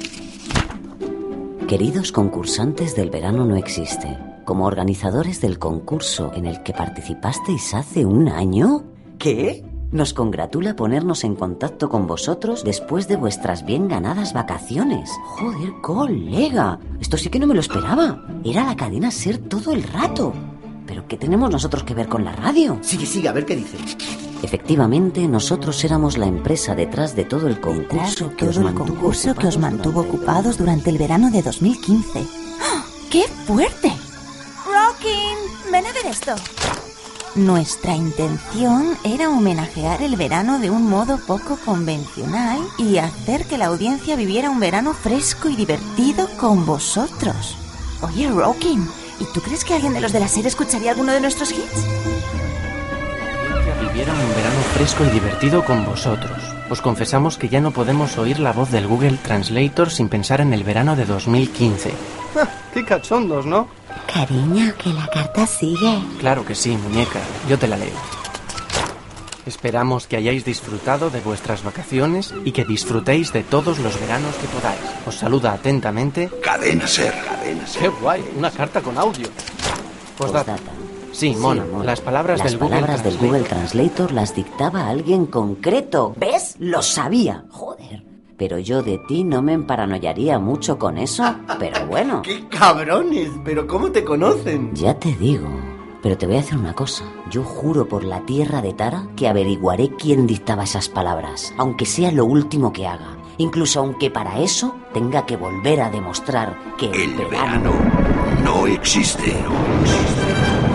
Queridos concursantes del verano no existe. Como organizadores del concurso en el que participasteis hace un año... ¿Qué? Nos congratula ponernos en contacto con vosotros después de vuestras bien ganadas vacaciones. Joder, colega, esto sí que no me lo esperaba. Era la cadena SER todo el rato. ¿Pero qué tenemos nosotros que ver con la radio? Sigue, sigue, a ver qué dice. Efectivamente, nosotros éramos la empresa detrás de todo el concurso, que, todo os el mantuvo concurso que os mantuvo ocupados durante el verano de dos mil quince. ¡Oh, ¡qué fuerte! Rockin', ven a ver esto. Nuestra intención era homenajear el verano de un modo poco convencional y hacer que la audiencia viviera un verano fresco y divertido con vosotros. Oye, Rockin', ¿y tú crees que alguien de los de la SER escucharía alguno de nuestros hits? Que vivieran un verano fresco y divertido con vosotros. Os confesamos que ya no podemos oír la voz del Google Translator sin pensar en el verano de dos mil quince. Ah, ¡qué cachondos!, ¿no? Cariño, que la carta sigue. Claro que sí, muñeca. Yo te la leo. Esperamos que hayáis disfrutado de vuestras vacaciones y que disfrutéis de todos los veranos que podáis. Os saluda atentamente... Cadena SER. Cadena SER. ¡Qué guay! Una carta con audio. Postdata. Sí, Mona, sí, Mona. Las palabras, las del, palabras Google del Google Translator las dictaba alguien concreto. ¿Ves? Lo sabía. Joder. Pero yo de ti no me emparanoiaría mucho con eso. Pero bueno. ¡Qué cabrones! ¿Pero cómo te conocen? Ya te digo. Pero te voy a decir una cosa. Yo juro por la tierra de Tara que averiguaré quién dictaba esas palabras, aunque sea lo último que haga. Incluso aunque para eso tenga que volver a demostrar que el, el verano, verano no existe. No existe.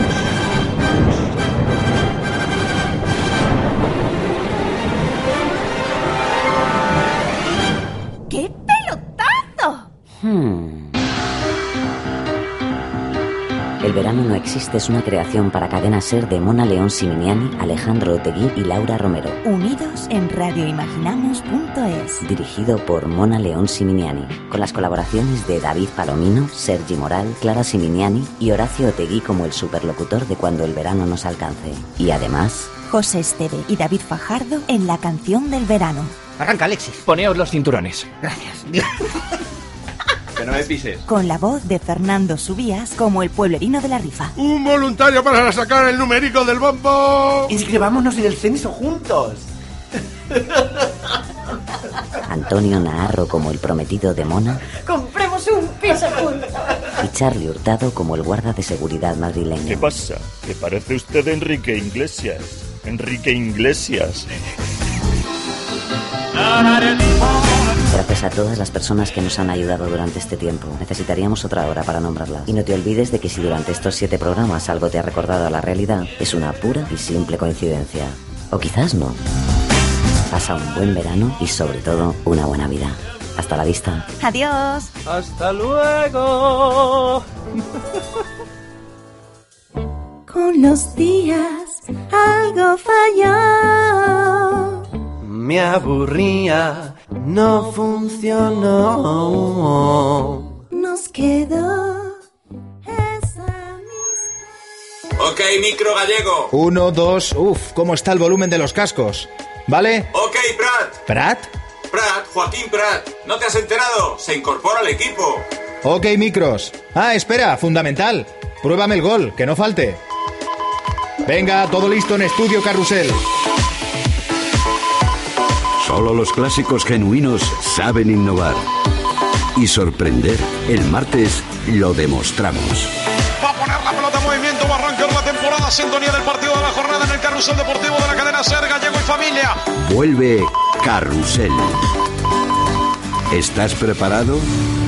¡Qué pelotazo! Hmm. El verano no existe es una creación para cadena SER de Mona León Siminiani, Alejandro Otegui y Laura Romero. Unidos en radioimaginamos punto es. Dirigido por Mona León Siminiani, con las colaboraciones de David Palomino, Sergi Moral, Clara Siminiani y Horacio Otegui como el superlocutor de Cuando el verano nos alcance. Y además... José Esteve y David Fajardo en la canción del verano. Arranca, Alexis. Poneos los cinturones. Gracias. Que no me pises. Con la voz de Fernando Subías como el pueblerino de la rifa. ¡Un voluntario para sacar el numérico del bombo! Inscribámonos en el censo juntos. Antonio Naharro como el prometido de Mona. ¡Compremos un piso juntos! Y Charlie Hurtado como el guarda de seguridad madrileño. ¿Qué pasa? ¿Que parece usted Enrique Iglesias? Enrique Iglesias. Gracias a todas las personas que nos han ayudado durante este tiempo. Necesitaríamos otra hora para nombrarlas. Y no te olvides de que si durante estos siete programas algo te ha recordado a la realidad, es una pura y simple coincidencia. O quizás no. Pasa un buen verano y sobre todo una buena vida. Hasta la vista. Adiós. Hasta luego. Con los días algo falló. Me aburría, no funcionó. Nos quedó esa amistad. Ok, micro gallego. Uno, dos, uf, ¿cómo está el volumen de los cascos? ¿Vale? Ok, Prat. ¿Prat? Prat, Joaquín Prat. ¿No te has enterado? Se incorpora al equipo. Ok, micros. Ah, espera, fundamental. Pruébame el gol, que no falte. Venga, todo listo en Estudio Carrusel. Solo los clásicos genuinos saben innovar. y sorprender, el martes lo demostramos. Va a poner la pelota en movimiento, va a arrancar la temporada, sintonía del partido de la jornada en el carrusel deportivo de la cadena SER, Gallego y Familia. Vuelve Carrusel. ¿Estás preparado?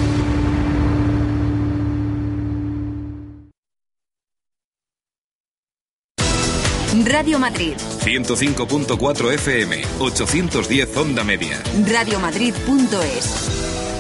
Radio Madrid. ciento cinco punto cuatro F M, ochocientos diez onda media. radiomadrid punto es.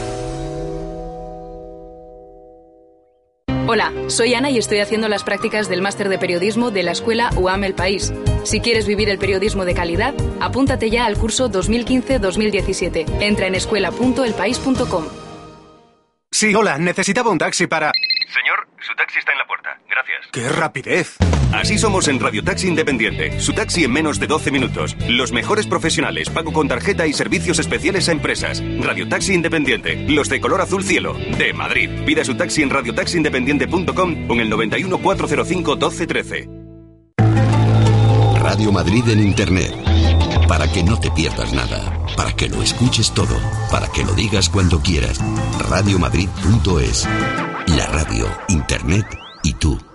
Hola, soy Ana y estoy haciendo las prácticas del máster de periodismo de la escuela U A M El País. Si quieres vivir el periodismo de calidad, apúntate ya al curso dos mil quince dos mil diecisiete. Entra en escuela punto el país punto com. Sí, hola, necesitaba un taxi para... Señor, su taxi está en la puerta. Gracias. ¡Qué rapidez! Así somos en Radio Taxi Independiente. Su taxi en menos de doce minutos. Los mejores profesionales, pago con tarjeta y servicios especiales a empresas. Radio Taxi Independiente. Los de color azul cielo. De Madrid. Pida su taxi en radio taxi independiente punto com o en el noventa y uno, cuatrocientos cinco, doce trece. Radio Madrid en Internet. Para que no te pierdas nada. Para que lo escuches todo. Para que lo digas cuando quieras. radiomadrid punto es. La radio, Internet y tú.